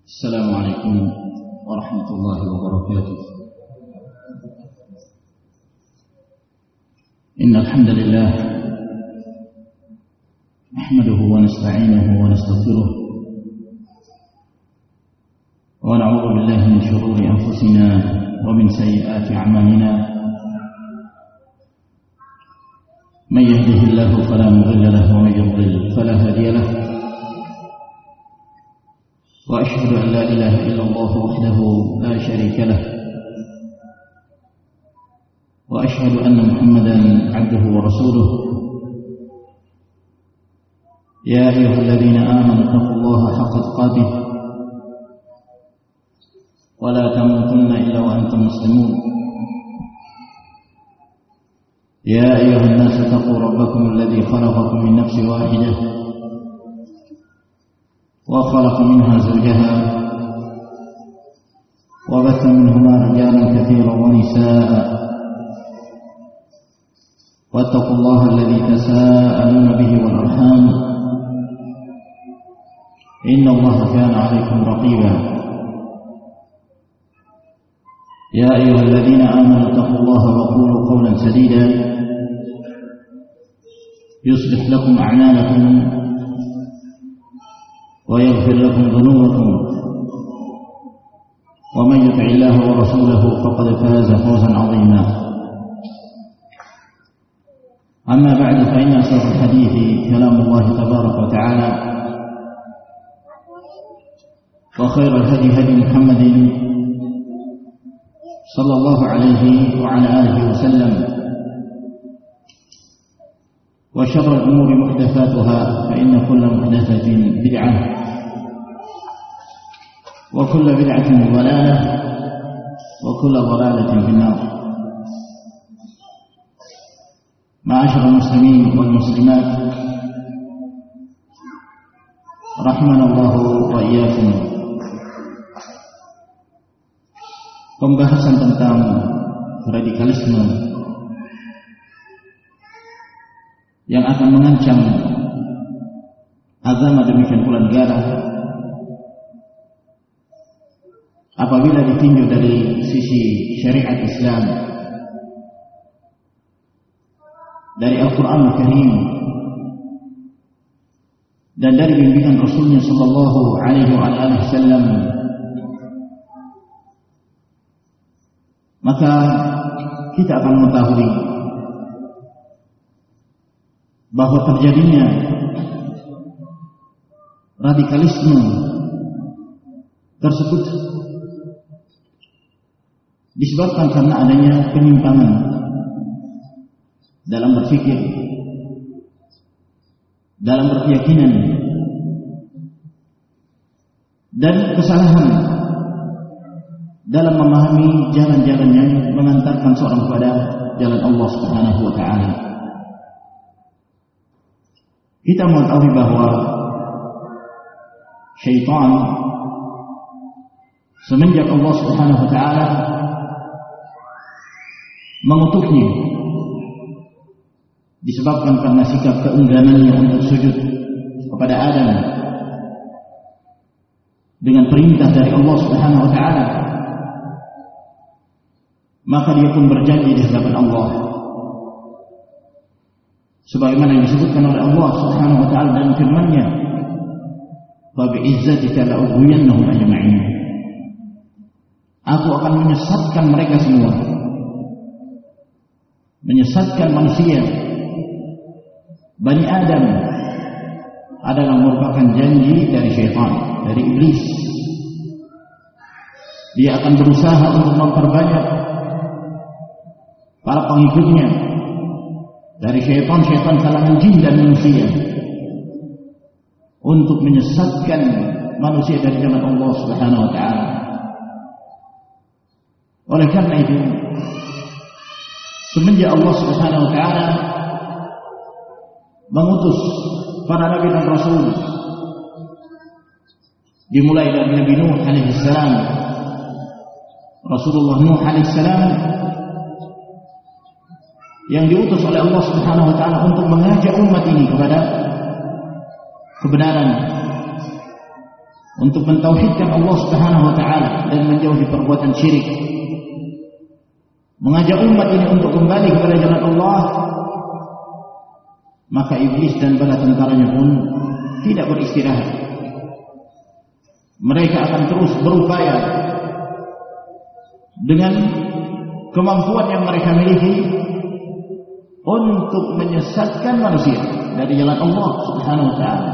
السلام عليكم ورحمة الله وبركاته. إن الحمد لله نحمده ونستعينه ونستغفره ونعوذ بالله من شرور أنفسنا ومن سيئات أعمالنا. من يهده الله فلا مضل له ومن يضلل فلا هادي له. وأشهد أن لا إله إلا الله وحده لا شريك له. وأشهد أن محمدا عبده ورسوله. يا أيها الذين آمنوا اتقوا الله حق تقاته ولا تموتن إلا وأنتم مسلمون. يا أيها الناس اتقوا ربكم الذي خلقكم من نفس واحدة وخلق منها زوجها وبث منهما رجالا كثيرا ونساء. واتقوا الله الذي تساءلون به والأرحام إن الله كان عليكم رقيبا. يا أيها الذين آمنوا اتقوا الله وقولوا قولا سديدا يصلح لكم أعمالكم ويغفر لكم ذنوبكم. ومن يطع الله ورسوله فقد فاز فوزا عظيما. أما بعد فإن أصدق الحديث كلام الله تبارك وتعالى وخير الهدي هدي محمد صلى الله عليه وعلى آله وسلم. وشر الأمور محدثاتها فإن كل محدثة بدعة وكل بدعة ضلالة وكل ضلالة في النار. معاشر المسلمين والمسلمات رحمنا الله وإياكم. Pembahasan tentang radikalisme yang akan mengancam agama demikian pula negara apabila ditinjau dari sisi syariat Islam, dari Al-Quran Al-Karim dan dari bimbingan Rasulnya Sallallahu Alaihi Wasallam, maka kita akan mengetahui bahwa terjadinya radikalisme tersebut disebabkan karena adanya penyimpangan dalam berpikir, dalam berkeyakinan, dan kesalahan dalam memahami jalan-jalan yang mengantarkan seorang kepada jalan Allah Subhanahu wa taala. Kita mengetahui bahwa syaitan semenjak Allah Subhanahu wa taala mengutuknya disebabkan karena sikap keengganannya untuk sujud kepada Adam dengan perintah dari Allah Subhanahu wa taala, maka dia pun berjanji di hadapan Allah sebagaimana yang disebutkan oleh Allah Subhanahu wa taala dalam firman-Nya, "Fa bi'izzatika la'ughwiyannahum ajma'in." Aku akan menyesatkan mereka semua. Menyesatkan manusia, Bani Adam, adalah merupakan janji dari syaitan, dari iblis. Dia akan berusaha untuk memperbanyak para pengikutnya dari syaitan-syaitan kalangan jin dan manusia untuk menyesatkan manusia dari jalan Allah Subhanahu wa taala. Oleh karena itu, semenjak Allah Subhanahu wa taala mengutus para nabi dan rasul, dimulai dari Nabi Nuh alaihi salam, Rasulullah Nuh alaihi salam yang diutus oleh Allah Subhanahu wa taala untuk mengajak umat ini kepada kebenaran, untuk mentauhidkan Allah Subhanahu wa taala dan menjauhi perbuatan syirik, mengajak umat ini untuk kembali kepada jalan Allah, maka iblis dan bala tentaranya pun tidak beristirahat. Mereka akan terus berupaya dengan kemampuan yang mereka miliki untuk menyesatkan manusia dari jalan Allah Subhanahu wa taala.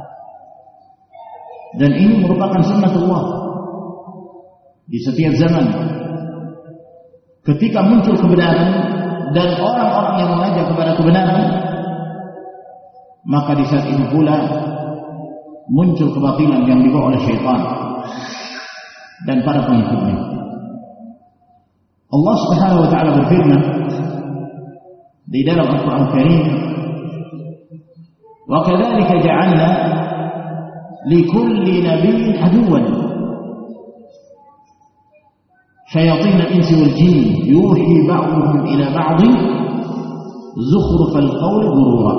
Dan ini merupakan sunnatullah di setiap zaman. Ketika muncul kebenaran dan orang-orang yang mengajak kepada kebenaran, maka di saat ini pula muncul kebatilan yang dibawa oleh syaitan dan para pengikutnya. Allah Subhanahu wa taala berfirman di dalam Al-Qur'an Al-Karim, "Wa kadzalika ja'alna likulli nabiyyin aduwwan syayatin al-insi wal jinn yuhi ba'dhum ila ba'dhin zukhrufal qawli ghurura."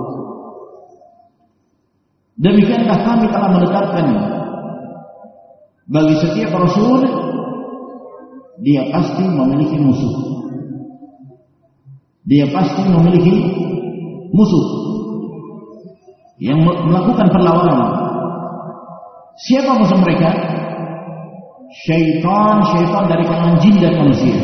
Demikianlah kami telah menetapkan bagi setiap rasul dia pasti memiliki musuh. Dia pasti memiliki musuh yang melakukan perlawanan. Siapa musuh mereka? Syaitan dari kalangan jin dan manusia,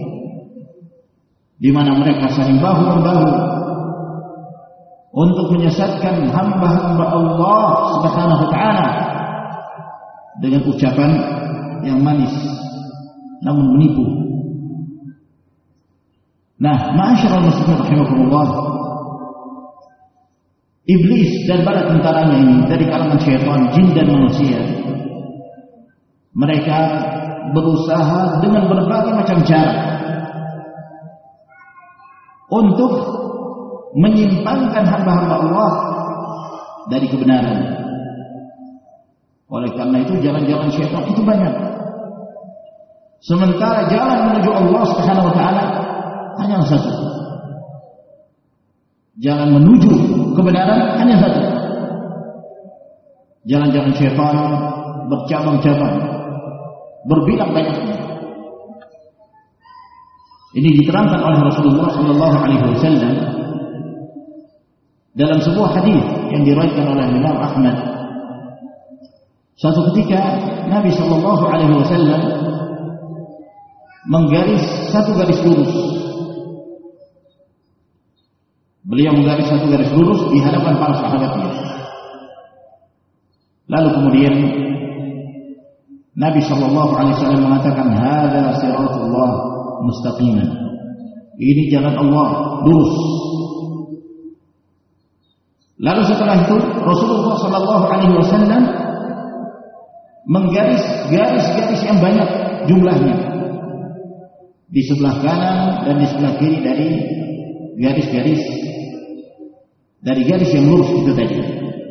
di mana mereka saling bahu-membahu untuk menyesatkan hamba-hamba Allah Subhanahu wa taala dengan ucapan yang manis namun menipu. Nah, ma'asyiral muslimin rahimakumullah, iblis dan bala tentaranya ini dari kalangan syaitan, jin dan manusia, mereka berusaha dengan berbagai macam cara untuk menyimpangkan hamba-hamba Allah dari kebenaran. Oleh karena itu jalan-jalan syaitan itu banyak. Sementara jalan menuju Allah Subhanahu wa taala hanya satu. Jalan menuju kebenaran hanya satu. Jalan-jalan syaitan bercabang-cabang, berbilang banyaknya. Ini diterangkan oleh Rasulullah sallallahu alaihi wasallam dalam sebuah hadis yang diriwayatkan oleh Imam Ahmad. Suatu ketika Nabi sallallahu alaihi wasallam menggaris satu garis lurus. Beliau menggaris satu garis lurus di hadapan para sahabatnya. Lalu kemudian Nabi sallallahu alaihi wasallam mengatakan, "Hadza siratullah mustaqiman." Ini jalan Allah lurus. Lalu setelah itu Rasulullah sallallahu alaihi wasallam menggaris garis-garis yang banyak jumlahnya di sebelah kanan dan di sebelah kiri dari garis-garis yang lurus itu tadi.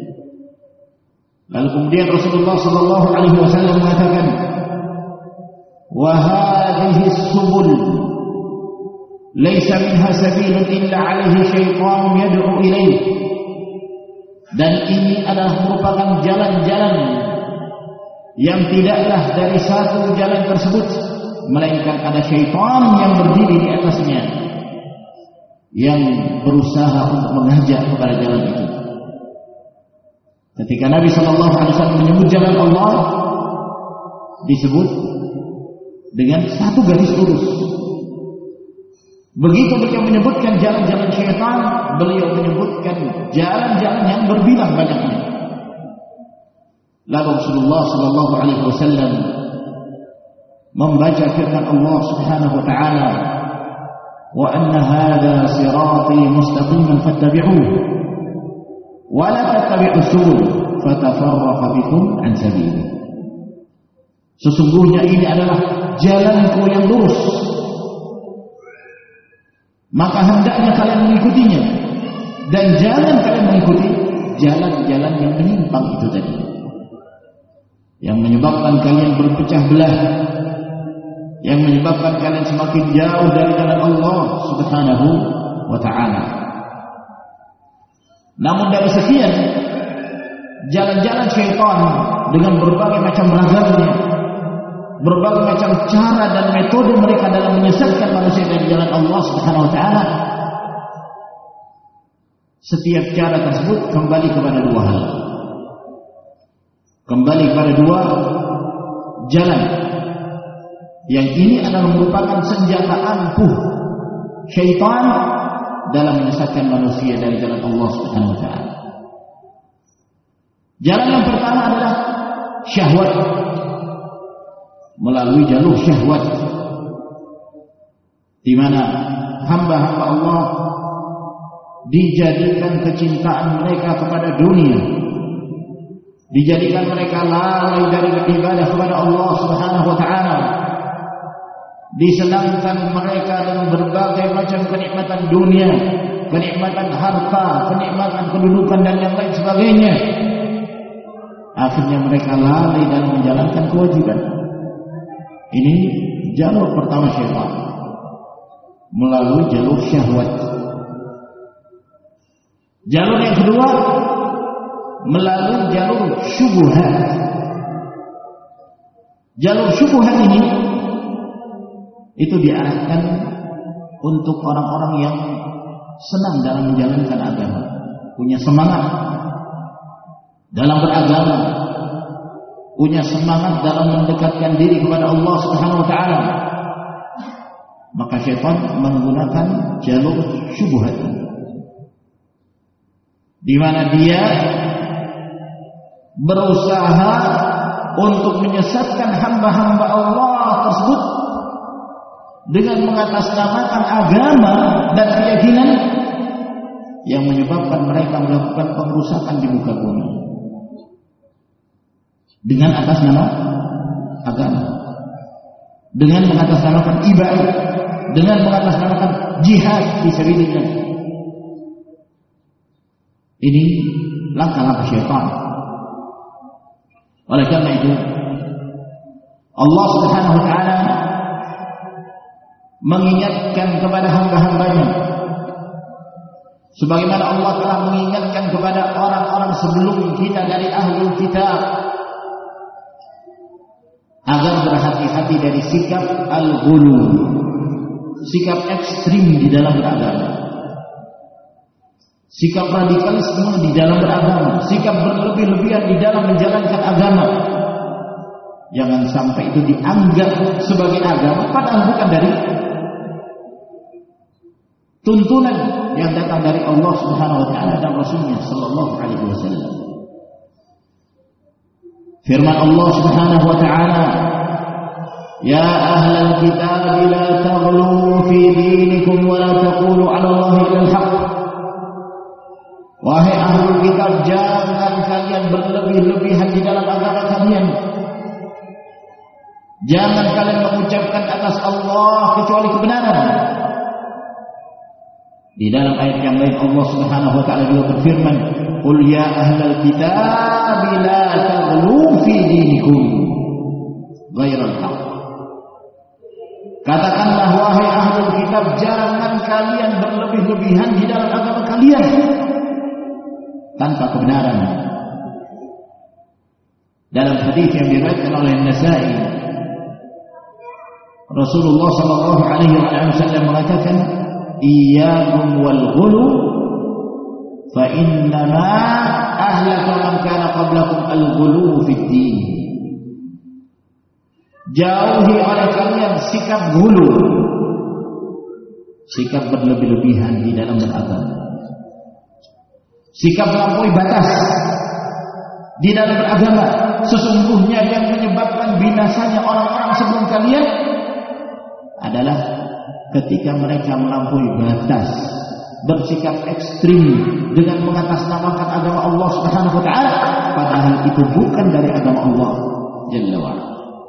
Lalu kemudian Rasulullah sallallahu alaihi wasallam mengatakan, "Wa hadhihi as-subul laysa minha sabilun illa 'alaihi syaitanun yad'u ilaihi." Dan ini adalah merupakan jalan-jalan yang tidaklah dari satu jalan tersebut melainkan ada syaitan yang berdiri di atasnya yang berusaha untuk mengajak kepada jalan itu. Ketika Nabi sallallahu alaihi wasallam menyebut jalan Allah, disebut dengan satu garis lurus. Begitu beliau menyebutkan jalan-jalan syaitan, beliau menyebutkan jalan-jalan yang berbilang banyaknya. Lalu Rasulullah sallallahu alaihi wasallam membaca firman Allah Subhanahu wa taala, "Wa anna hadza sirati mustaqiman fattabi'uhu wa la tattabi'us subul fatafarraqa bikum an sabili." Sesungguhnya ini adalah jalanku yang lurus, maka hendaknya kalian mengikutinya, dan jangan kalian mengikuti jalan-jalan yang menyimpang itu tadi, yang menyebabkan kalian berpecah belah, yang menyebabkan kalian semakin jauh dari jalan Allah Subhanahu wa ta'ala. Namun dari sekian jalan-jalan syaitan dengan berbagai macam ragamnya, berbagai macam cara dan metode mereka dalam menyesatkan manusia dari jalan Allah Subhanahu wa taala. Setiap cara tersebut kembali kepada dua hal. Kembali kepada dua jalan. Yang ini adalah merupakan senjata ampuh syaitan dalam menyesatkan manusia dari jalan Allah Subhanahu wa taala. Jalan yang pertama adalah syahwat. Melalui jalur syahwat, di mana hamba-hamba Allah dijadikan kecintaan mereka kepada dunia, dijadikan mereka lalai dari beribadah kepada Allah Subhanahu wa taala, disenangkan mereka dengan berbagai macam kenikmatan dunia, kenikmatan harta, kenikmatan kedudukan dan yang lain sebagainya. Akhirnya mereka lalai dalam menjalankan kewajiban. Ini jalur pertama syaitan, melalui jalur syahwat. Jalur yang kedua melalui jalur syubhat. Jalur syubhat ini itu diarahkan untuk orang-orang yang senang dalam menjalankan agama, punya semangat dalam beragama, punya semangat dalam mendekatkan diri kepada Allah Subhanahu wa taala. Maka syaitan menggunakan jalur syubhat, di mana dia berusaha untuk menyesatkan hamba-hamba Allah tersebut dengan mengatasnamakan agama dan keyakinan yang menyebabkan mereka melakukan pengrusakan di muka bumi dengan atas nama agama, dengan mengatasnamakan ibadah, dengan mengatasnamakan jihad fisabilillah. Ini langkah-langkah syaitan. Oleh karena itu Allah Subhanahu wa taala mengingatkan kepada hamba-hambanya, sebagaimana Allah telah mengingatkan kepada orang-orang sebelum kita dari ahlul kitab, agar berhati-hati dari sikap al-ghulu, sikap ekstrim di dalam beragama, sikap radikalisme di dalam beragama, sikap berlebih-lebihan di dalam menjalankan agama. Jangan sampai itu dianggap sebagai agama, padahal bukan dari tuntunan yang datang dari Allah Subhanahu wa taala dan Rasulnya sallallahu alaihi wasallam. Firman Allah Subhanahu wa taala, "Ya ahlal kitab la taghlu fi dinikum wa la taqulu 'ala Allahi illa al-haq." Wahai ahlul kitab, jangan kalian berlebih-lebihan di dalam agama kalian. Jangan kalian mengucapkan atas Allah kecuali kebenaran. Di dalam ayat yang lain Allah Subhanahu wa taala juga berfirman, "Qul ya ahlal kitab la taghlu fi dinikum ghairal haqq." Katakanlah wahai ahlul kitab, jangan kalian berlebih-lebihan di dalam agama kalian tanpa kebenaran. Dalam hadis yang diriwayatkan oleh An-Nasa'i, Rasulullah sallallahu alaihi wasallam mengatakan, "Iyyakum wal ghulu fa innama ahlaka man kana qablakum al-ghulu fid din." Jauhi oleh kalian sikap ghulu, sikap berlebih-lebihan di dalam beragama, sikap melampaui batas di dalam beragama. Sesungguhnya yang menyebabkan binasanya orang-orang sebelum kalian adalah ketika mereka melampaui batas, bersikap ekstrim dengan mengatasnamakan agama Allah Subhanahu wa taala, padahal itu bukan dari agama Allah Jalla wa ala.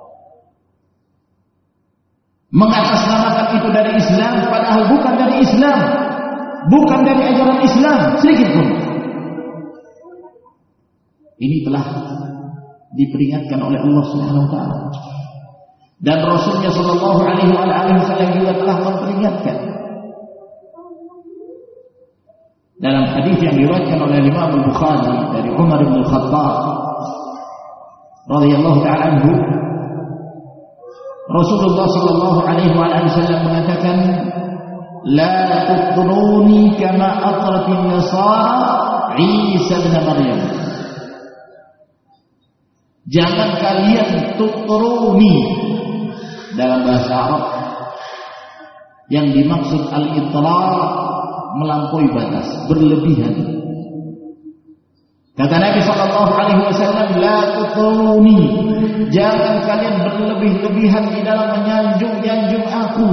Mengatasnamakan itu dari Islam, padahal bukan dari Islam, bukan dari ajaran Islam sedikit pun. Ini telah diperingatkan oleh Allah Subhanahu wa taala. Dan Rasulnya sallallahu alaihi wasallam juga telah memperingatkan. dalam hadis yang diriwayatkan oleh Imam Al-Bukhari dari Umar bin Khattab radhiyallahu ta'ala anhu, Rasulullah sallallahu alaihi wasallam mengatakan, la tutruni kama atratin nasara Isa bin Maryam. Jangan kalian tutruni, dalam bahasa Arab yang dimaksud al-itrar melampaui batas, berlebihan. Kata Nabi sallallahu alaihi wasallam, la tutruni, jangan kalian berlebih-lebihan di dalam menyanjung-nyanjung aku,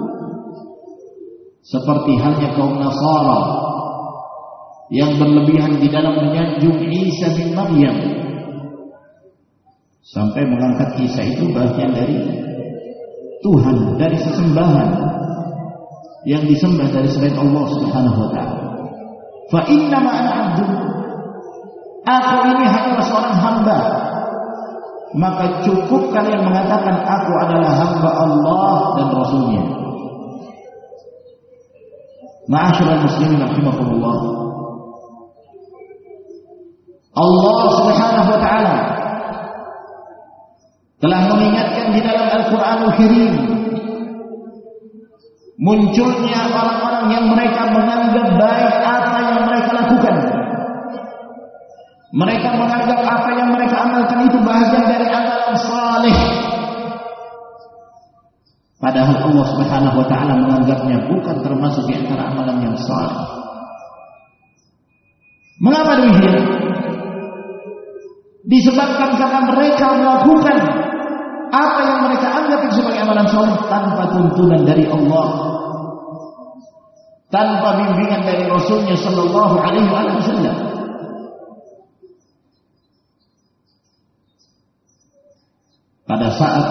seperti halnya kaum Nasara yang berlebihan di dalam menyanjung Isa bin Maryam, sampai mengangkat Isa itu bagian dari Tuhan, dari sesembahan yang disembah dari selain Allah Subhanahu wa taala. Fa inna ma ana 'abdun, aku ini hanyalah seorang hamba, maka cukup kalian mengatakan aku adalah hamba Allah dan Rasulnya. Ma'asyiral muslimin rahimakumullah, Allah Subhanahu wa taala telah mengingatkan di dalam Al-Qur'anul Karim munculnya orang-orang yang mereka menganggap baik apa yang mereka lakukan. Mereka menganggap apa yang mereka amalkan itu bahagian dari amalan saleh, padahal Allah Subhanahu wa taala menganggapnya bukan termasuk di antara amalan yang saleh. Mengapa demikian? Disebabkan karena mereka melakukan apa yang mereka anggap itu sebagai amalan saleh tanpa tuntunan dari Allah, tanpa bimbingan dari Rasulnya sallallahu alaihi wasallam. Pada saat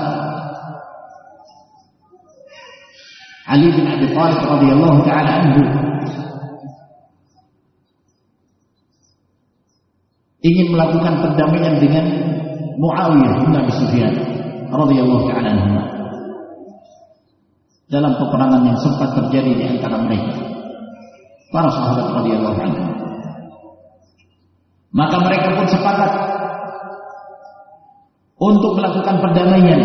Ali bin Abi Thalib radhiyallahu taala anhu ingin melakukan perdamaian dengan Muawiyah bin Abi Sufyan radhiyallahu taala anhu dalam peperangan yang sempat terjadi di antara mereka, para sahabat radhiyallahu anhu, maka mereka pun sepakat untuk melakukan perdamaian.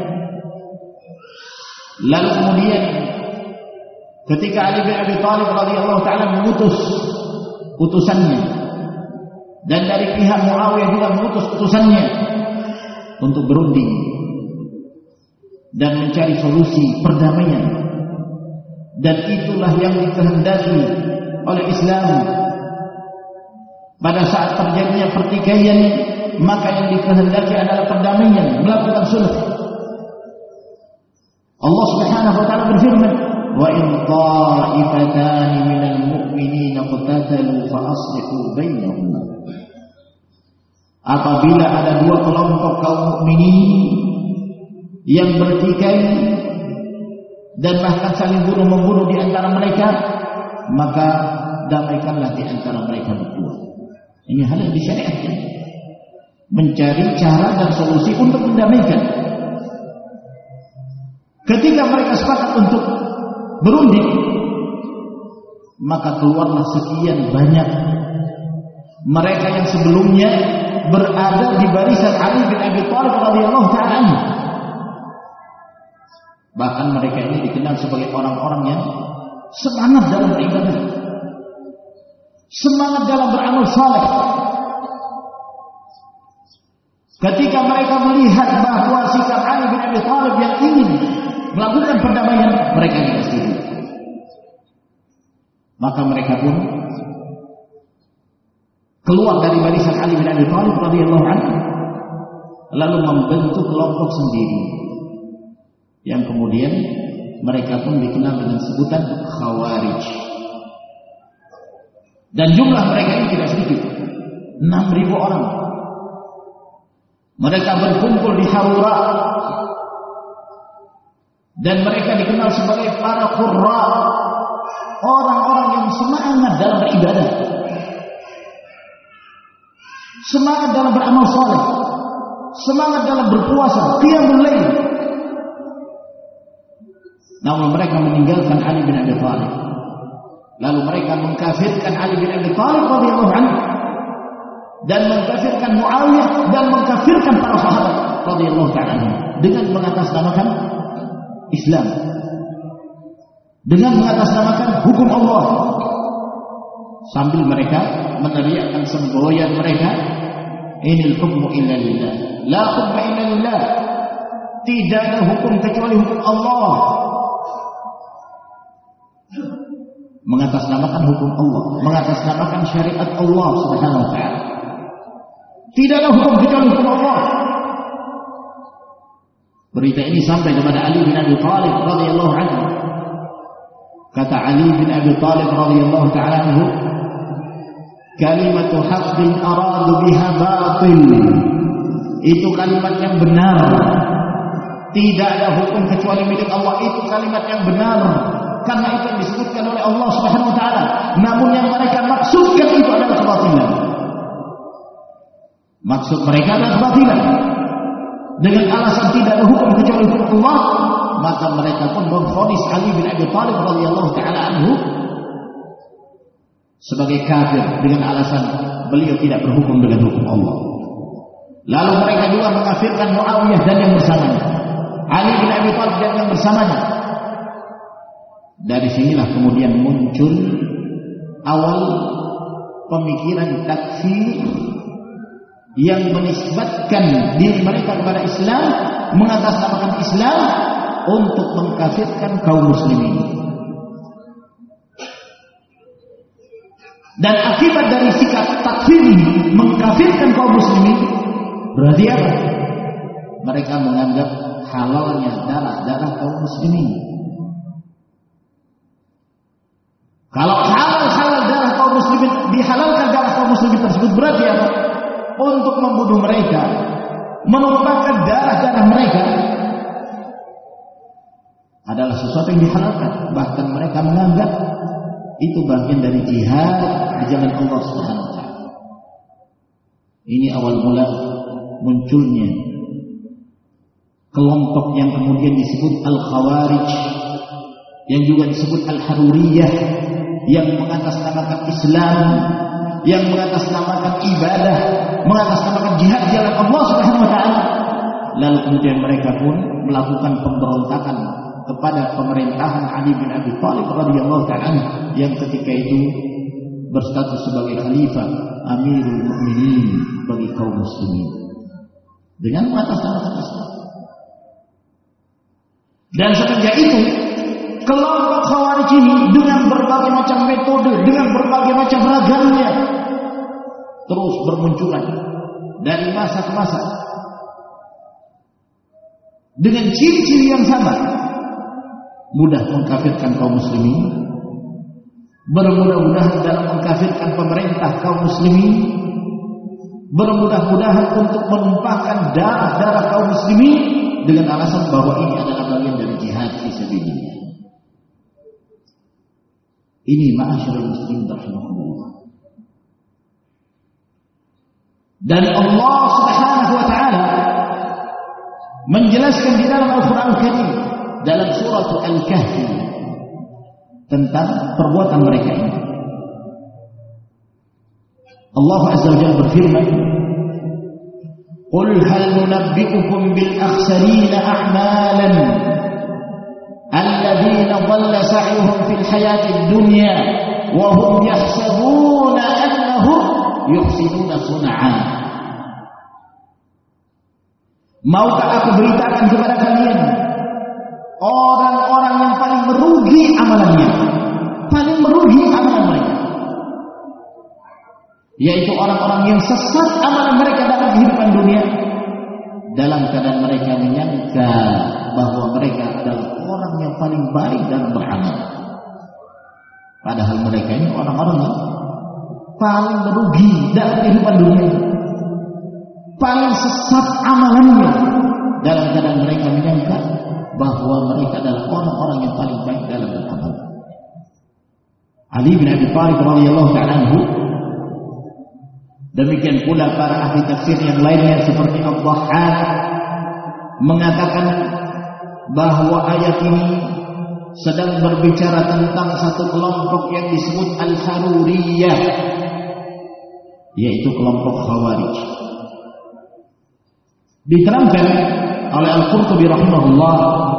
Lalu kemudian ketika Ali bin Abi Thalib radhiyallahu taala mengutus utusannya, dan dari pihak Muawiyah juga mengutus utusannya untuk berunding dan mencari solusi perdamaian, dan itulah yang dikehendaki oleh Islam. Pada saat terjadinya pertikaian, maka yang dikehendaki adalah perdamaian, melakukan sulh. Allah Subhanahu wa taala berfirman, wa in ta'ifatan minal mu'minina qatatalu fa aslihu bainahum. Apabila ada dua kelompok kaum mukminin yang bertikai dan bahkan saling bunuh-membunuh di antara mereka, maka damaikanlah di antara mereka berdua. Ini hal yang disyariatkan, mencari cara dan solusi untuk mendamaikan. Ketika mereka sepakat untuk berunding, maka keluarlah sekian banyak mereka yang sebelumnya berada di barisan Ali bin Abi Thalib radhiyallahu ta'ala anhu. Bahkan mereka ini dikenal sebagai orang-orang yang semangat dalam beribadah, semangat dalam beramal saleh. Ketika mereka melihat bahwa sikap Ali bin Abi Thalib yang ingin melakukan perdamaian, mereka tidak setuju. Maka mereka pun keluar dari barisan Ali bin Abi Thalib radhiyallahu anhu, lalu membentuk kelompok sendiri, yang kemudian mereka pun dikenal dengan sebutan Khawarij. Dan jumlah mereka ini tidak sedikit, 6.000 orang. Mereka berkumpul di Haura, dan mereka dikenal sebagai para qurra, orang-orang yang semangat dalam beribadah, semangat dalam beramal saleh, semangat dalam berpuasa, qiyamul lail. Namun mereka meninggalkan Ali bin Abi Thalib, Lalu mereka mengkafirkan Ali bin Abi Thalib radhiyallahu anhu dan mengkafirkan Muawiyah dan mengkafirkan para sahabat radhiyallahu ta'ala anhum dengan mengatasnamakan Islam, dengan mengatasnamakan hukum Allah, sambil mereka meneriakkan semboyan mereka, inil hukmu illa lillah, la hukma illa lillah, tidak ada hukum kecuali hukum Allah. Mengatasnamakan hukum Allah, mengatasnamakan syariat Allah subhanahu wa ta'ala. Tidak ada hukum kecuali hukum Allah. Berita ini sampai kepada Ali bin Abi Thalib radhiyallahu anhu. Kata Ali bin Abi Thalib radhiyallahu ta'ala anhu, kalimatu haqqin aradu biha batil. Itu kalimat yang benar. Tidak ada hukum kecuali milik Allah. Itu kalimat yang benar. Karena itu yang disebutkan oleh Allah subhanahu wa ta'ala. Namun yang mereka maksudkan itu adalah kebatilan. Maksud mereka adalah kebatilan. Dengan alasan tidak ada hukum kecuali hukum Allah, maka mereka pun memvonis Ali bin Abi Thalib radhiyallahu ta'ala anhu sebagai kafir dengan alasan beliau tidak berhukum dengan hukum Allah. Lalu mereka juga mengkafirkan Muawiyah dan yang bersamanya, Ali bin Abi Thalib dan yang bersamanya. Dari sinilah kemudian muncul awal pemikiran takfir yang menisbatkan diri mereka kepada Islam, mengatasnamakan Islam untuk mengkafirkan kaum muslimin. Dan akibat dari sikap takfir ini, mengkafirkan kaum muslimin, berarti apa? Mereka menganggap halalnya darah kaum muslimin. Kalau halal darah kaum muslimin, dihalalkan darah kaum muslimin tersebut, berarti apa? Untuk membunuh mereka, menumpahkan darah mereka adalah sesuatu yang dihalalkan. Bahkan mereka menganggap itu bagian dari jihad di jalan Allah Subhanahu wa ta'ala. Ini awal mula munculnya kelompok yang kemudian disebut Al-Khawarij, yang juga disebut Al-Haruriyah, yang mengatasnamakan Islam, yang mengatasnamakan ibadah, mengatasnamakan jihad di jalan Allah Subhanahu wa ta'ala. Lalu kemudian mereka pun melakukan pemberontakan kepada pemerintahan Ali bin Abi Thalib radhiyallahu ta'ala yang ketika itu berstatus sebagai khalifah Amirul Mukminin bagi kaum muslimin, dengan mengatasnamakan Islam. Dan semenjak itu kelompok Khawarij ini dengan berbagai macam metode, dengan berbagai macam ragamnya terus bermunculan dari masa ke masa dengan ciri-ciri yang sama, mudah mengkafirkan kaum muslimin, bermudah-mudahan dalam mengkafirkan pemerintah kaum muslimin, bermudah-mudahan untuk menumpahkan darah kaum muslimin dengan alasan bahwa ini adalah bagian dari jihad fi sabilillah. Ini ma'asyiral muslimin rahimahullah. Dan Allah Subhanahu wa ta'ala menjelaskan di dalam Al-Quran Al-Karim dalam surah Al-Kahfi tentang perbuatan mereka ini. Allah Azza wa Jalla berfirman, "Qul hal nunabbi'ukum bil akhsarina a'malan alladzina dhalla sa'yuhum fil hayatid dunya wa hum yahsabuna annahum yuhsinuna sun'a." Maukah aku beritakan kepada kalian orang-orang yang paling merugi amalannya, paling merugi amalan mereka, yaitu orang-orang yang sesat amalan mereka dalam kehidupan dunia, dalam keadaan mereka menyangka bahwa mereka adalah orang yang paling baik dalam beramal, padahal mereka ini orang-orang yang paling merugi dalam kehidupan dunia, paling sesat amalannya, dalam keadaan mereka menyangka bahwa mereka adalah orang-orang yang paling baik dalam beramal. Ali bin Abi Thalib radhiyallahu ta'ala anhu, demikian pula para ahli tafsir yang lainnya seperti Ad-Dhahhak mengatakan bahwa ayat ini sedang berbicara tentang satu kelompok yang disebut Al-Haruriyah, yaitu kelompok Khawarij. Diterangkan oleh Al-Qurtubi rahimahullah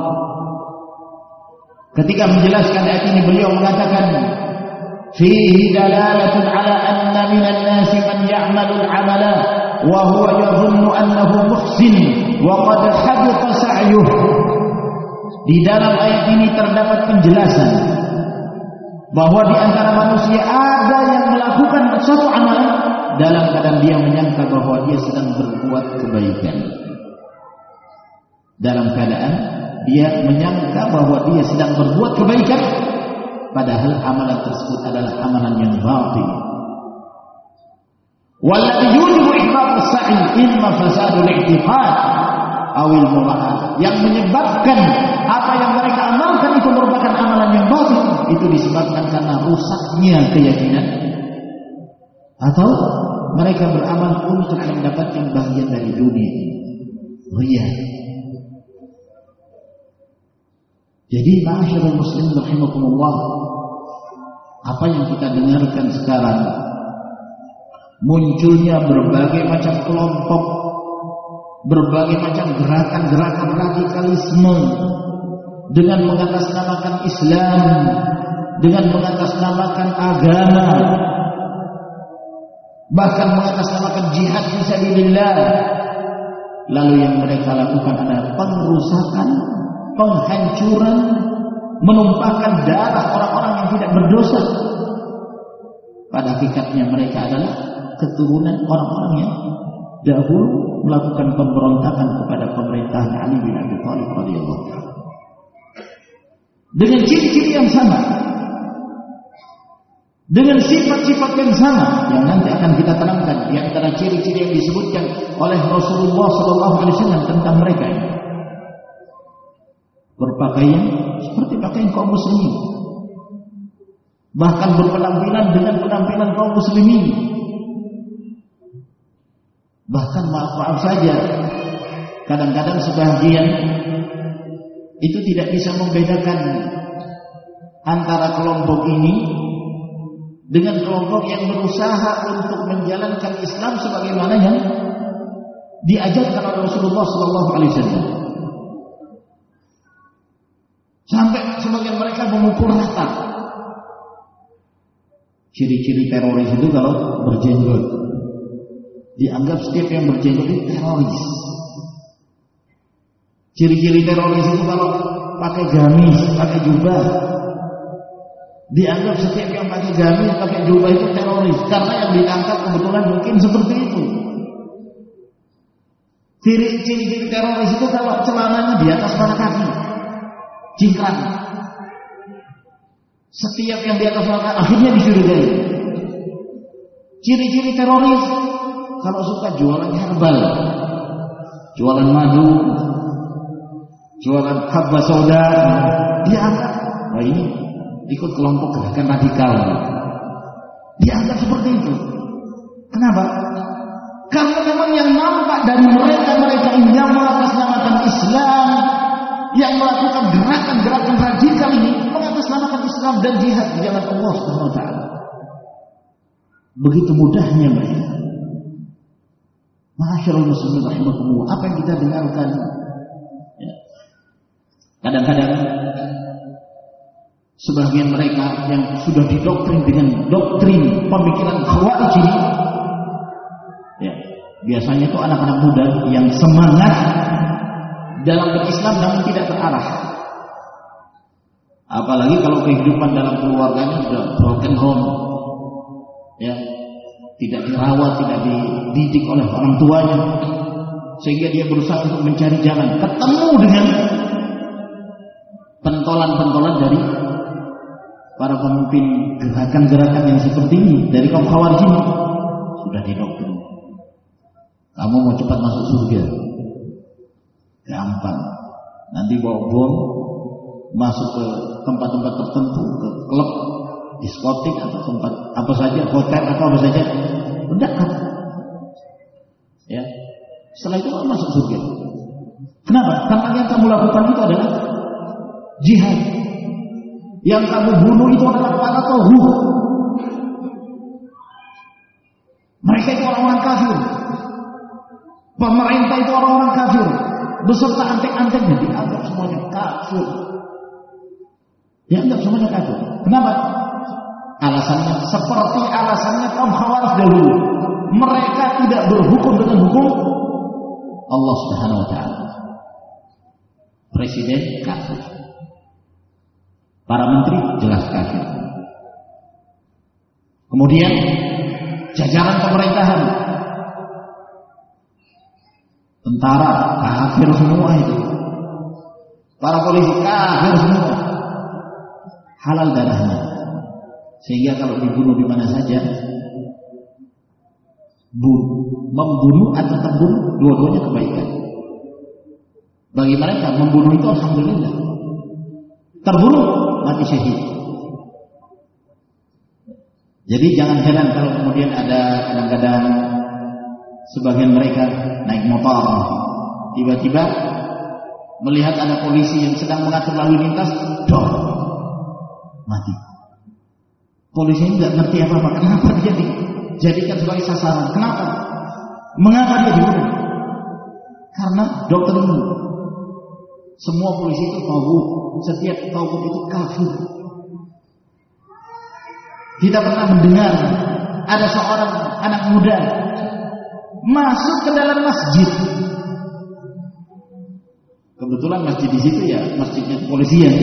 ketika menjelaskan ayat ini, beliau mengatakan fihi dalalatun ala anna minan nasi man ya'malu al-'amala wa huwa yadhunnu annahu muhsin wa qad habita sa'yuh. Di dalam ayat ini terdapat penjelasan bahwa di antara manusia ada yang melakukan suatu amalan dalam keadaan dia menyangka bahwa dia sedang berbuat kebaikan. Dalam keadaan dia menyangka bahwa dia sedang berbuat kebaikan, padahal amalan tersebut adalah amalan yang batil. Walladhi yujibu ihbat as-sa'i imma fasadul i'tiqad awil mura'ah. Yang menyebabkan apa yang mereka amalkan itu merupakan amalan yang batil, itu disebabkan karena rusaknya keyakinan, atau mereka beramal untuk mendapatkan bagian dari dunia ini. Oh iya. Jadi ma'asyiral muslimin rahimakumullah, apa yang kita dengarkan sekarang, munculnya berbagai macam kelompok, berbagai macam gerakan-gerakan radikalisme dengan mengatasnamakan Islam, dengan mengatasnamakan agama, bahkan mengatasnamakan jihad fisabilillah. Lalu yang mereka lakukan adalah pengrusakan, penghancuran, menumpahkan darah orang-orang yang tidak berdosa. Pada hakikatnya mereka adalah keturunan orang-orang yang dahulu melakukan pemberontakan kepada pemerintahan Ali bin Abi Thalib radhiyallahu anhu. Dengan ciri-ciri yang sama, dengan sifat-sifat yang sama yang nanti akan kita terangkan di antara ciri-ciri yang disebutkan oleh Rasulullah SAW tentang mereka ini. Berpakaian seperti pakaian kaum muslimin, bahkan berpenampilan dengan penampilan kaum muslimin. Bahkan maaf saja, kadang-kadang sebagian itu tidak bisa membedakan antara kelompok ini dengan kelompok yang berusaha untuk menjalankan Islam sebagaimana yang diajarkan oleh Rasulullah SAW. Sampai sebagian mereka memukul rata. Ciri-ciri teroris itu kalau berjenggot, dianggap setiap yang berjenggot itu teroris. Ciri-ciri teroris itu kalau pakai gamis, pakai jubah, dianggap setiap yang pakai gamis, pakai jubah itu teroris, karena yang ditangkap kebetulan mungkin seperti itu. Ciri-ciri teroris itu kalau celananya di atas kepala kaki, cingkrang. Setiap yang di atas kepala kaki akhirnya dicurigai. Ciri-ciri teroris kalau suka jualan herbal, jualan madu, jualan habba soda, dianggap, wah ini ikut kelompok gerakan radikal. Dianggap seperti itu. Kenapa? Karena memang yang nampak dari mereka ini yang mengatasnamakan Islam, yang melakukan gerakan-gerakan radikal ini mengatasnamakan Islam dan jihad di jalan Allah Subhanahu wa taala. Begitu mudahnya mereka. Ma'asyiral muslimin rahimakumullah, apa yang kita dengarkan ya. Kadang-kadang sebagian mereka yang sudah didoktrin dengan doktrin pemikiran Khawarij ini, ya, biasanya itu anak-anak muda yang semangat dalam berislam namun tidak terarah. Apalagi kalau kehidupan dalam keluarganya sudah broken home, ya, tidak dirawat, tidak dididik oleh orang tuanya, sehingga dia berusaha untuk mencari jalan, ketemu dengan pentolan-pentolan dari para pemimpin gerakan-gerakan yang seperti ini, dari kaum Khawarij ini, sudah didoktrin. Kamu mau cepat masuk surga, gampang. Nanti bawa bom, masuk ke tempat-tempat tertentu, ke klub, diskotik atau tempat apa saja, hotel atau apa saja, mendekat. Ya, setelah itu kamu masuk surga. Kenapa? Karena yang kamu lakukan itu adalah jihad. Yang kamu bunuh itu adalah para tauhid. Mereka itu orang-orang kafir. Pemerintah itu orang-orang kafir. Beserta antek-anteknya dianggap semuanya kafir. Dianggap semuanya kafir. Kenapa? Alasannya seperti alasannya kaum Khawarij dahulu. Mereka tidak berhukum dengan hukum Allah Subhanahu wa taala. Presiden kafir. Para menteri jelas kafir. Kemudian jajaran pemerintahan, tentara kafir semua itu. Para polisi kafir semua. Halal darahnya. Sehingga kalau dibunuh di mana saja, membunuh atau terbunuh dua-duanya kebaikan. Bagi mereka membunuh itu alhamdulillah. Terbunuh mati syahid. Jadi jangan-jangan kalau kemudian ada kadang-kadang sebagian mereka naik motor, tiba-tiba melihat ada polisi yang sedang mengatur lalu lintas, dor, mati. Polisi ini nggak ngerti apa-apa. Kenapa dia dijadikan sebagai sasaran? Kenapa? Mengapa dia dibunuh? Karena doktrin semua polisi itu tauhid, setiap tauhid itu kafir. Kita pernah mendengar ada seorang anak muda masuk ke dalam masjid. Kebetulan masjid di situ ya masjidnya kepolisian.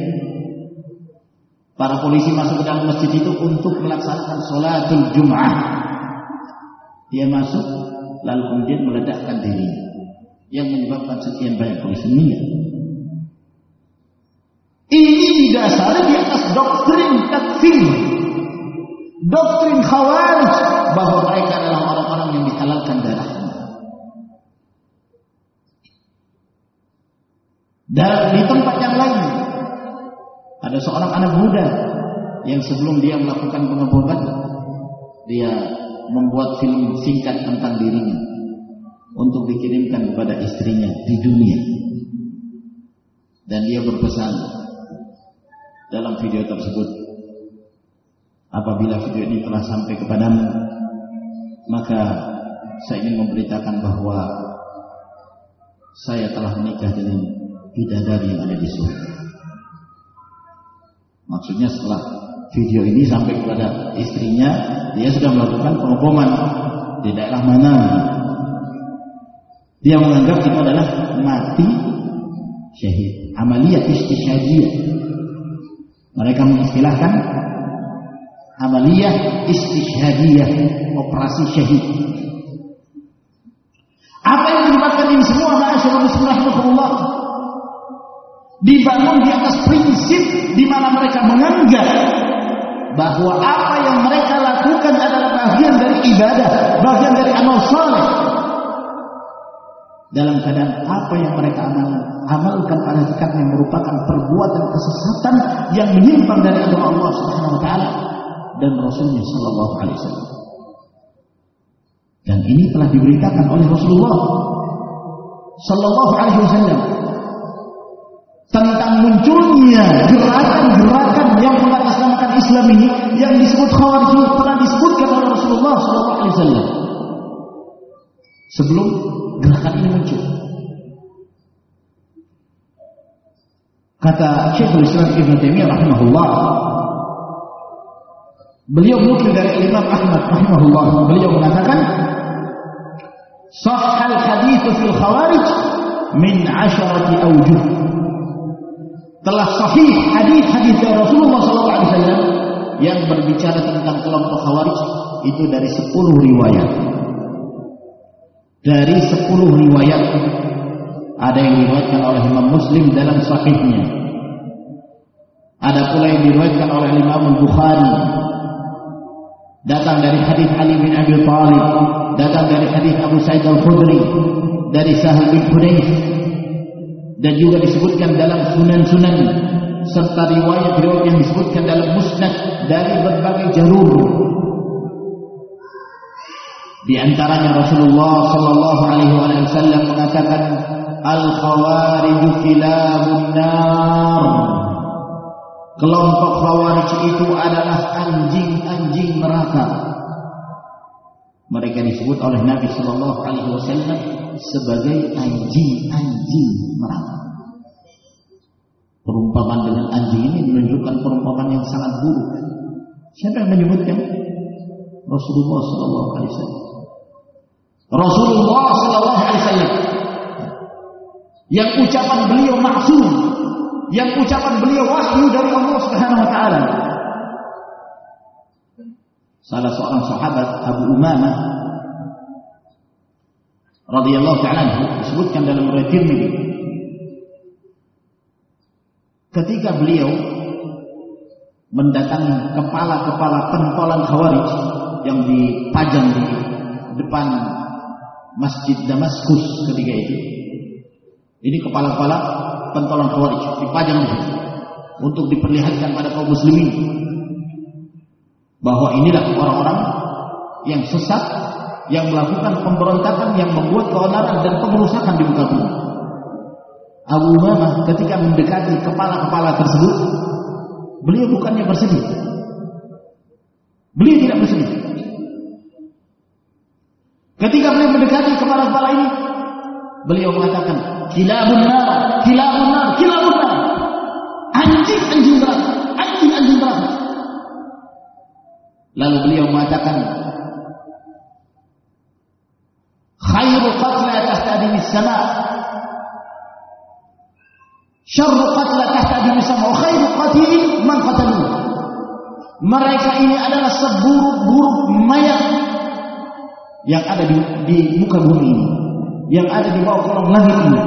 Para polisi masuk ke dalam masjid itu untuk melaksanakan sholatul Jum'ah. Dia masuk lalu kemudian meledakkan diri, yang menyebabkan sekian banyak polisi meninggal. Ini didasari di atas doktrin takfir, doktrin Khawarij, bahwa mereka adalah orang-orang yang dihalalkan darahnya. Dan di tempat yang lain ada seorang anak muda yang sebelum dia melakukan pengeboman, dia membuat film singkat tentang dirinya untuk dikirimkan kepada istrinya di dunia. Dan dia berpesan dalam video tersebut, apabila video ini telah sampai kepadamu, maka saya ingin memberitakan bahwa saya telah menikah dengan bidadari yang ada di surga. Maksudnya setelah video ini sampai kepada istrinya, dia sudah melakukan pengeboman di daerah mana. Dia menganggap itu adalah mati syahid, amaliyah istishhadiyah. Mereka mengistilahkan amaliyah istishhadiyah, operasi syahid. Apa yang menyebabkan ini semua? Ma'asyiral muslimin rahimakumullah, dibangun di atas prinsip di mana mereka menganggap bahwa apa yang mereka lakukan adalah bagian dari ibadah, bagian dari amal saleh. Dalam keadaan apa yang mereka amalkan pada hakikatnya merupakan perbuatan kesesatan yang menyimpang dari agama Allah Subhanahu wa taala dan Rasulnya sallallahu alaihi wasallam. Dan ini telah diberitakan oleh Rasulullah sallallahu alaihi wasallam tentang munculnya gerakan-gerakan yang mengatasnamakan Islam ini yang disebut Khawarij, pernah disebutkan oleh Rasulullah SAW sebelum gerakan ini muncul. Kata Syekhul Islam Ibnu Taimiyah rahimahullah, beliau menukil dari Imam Ahmad rahimahullah, beliau mengatakan sahhal hadits fil Khawarij min 10 awjuh. Telah sahih hadis-hadis dari Rasulullah SAW yang berbicara tentang kelompok Khawarij itu dari 10 riwayat. Dari 10 riwayat, ada yang diriwayatkan oleh Imam Muslim dalam sahihnya, ada pula yang diriwayatkan oleh Imam Bukhari, datang dari hadis Ali bin Abi Thalib, datang dari hadis Abu Sa'id Al-Khudri, dari Sahal bin Hunayf, dan juga disebutkan dalam sunan-sunan serta riwayat-riwayat yang disebutkan dalam musnad dari berbagai jalur. Di antaranya Rasulullah sallallahu alaihi wasallam mengatakan al-khawarij kilabun nar. kelompok Khawarij itu adalah anjing-anjing neraka. Mereka disebut oleh Nabi Sallallahu Alaihi Wasallam sebagai anjing-anjing neraka. Perumpamaan dengan anjing ini menunjukkan perumpamaan yang sangat buruk. Siapa yang menyebutkan? Rasulullah Sallallahu Alaihi Wasallam. Rasulullah Sallallahu Alaihi Wasallam yang ucapan beliau maksum, yang ucapan beliau wahyu dari Allah Subhanahu Wa Taala. Salah seorang sahabat Abu Umamah radhiyallahu ta'ala anhu disebutkan dalam riwayat Tirmidzi, ketika beliau mendatangi kepala-kepala pentolan Khawarij yang dipajang di depan Masjid Damaskus ketika itu. Ini kepala-kepala pentolan Khawarij dipajang di situ untuk diperlihatkan pada kaum muslimin bahwa inilah orang-orang yang sesat, yang melakukan pemberontakan, yang membuat keonaran dan pengerusakan di muka bumi. Abu Umamah ketika mendekati kepala-kepala tersebut, beliau bukannya bersedih. Beliau tidak bersedih. Ketika beliau mendekati kepala-kepala ini, beliau mengatakan, kilabun nar, kilabun nar, kilabun nar. Anjing-anjing neraka, anjing-anjing neraka. Lalu beliau mengatakan, khairu qatla tahta adimis sama, syarru qatla tahta adimis sama, wa khairu qatilin man qataluhu. Mereka ini adalah seburuk-buruk mayat yang ada di muka bumi ini, yang ada di bawah kolong langit ini.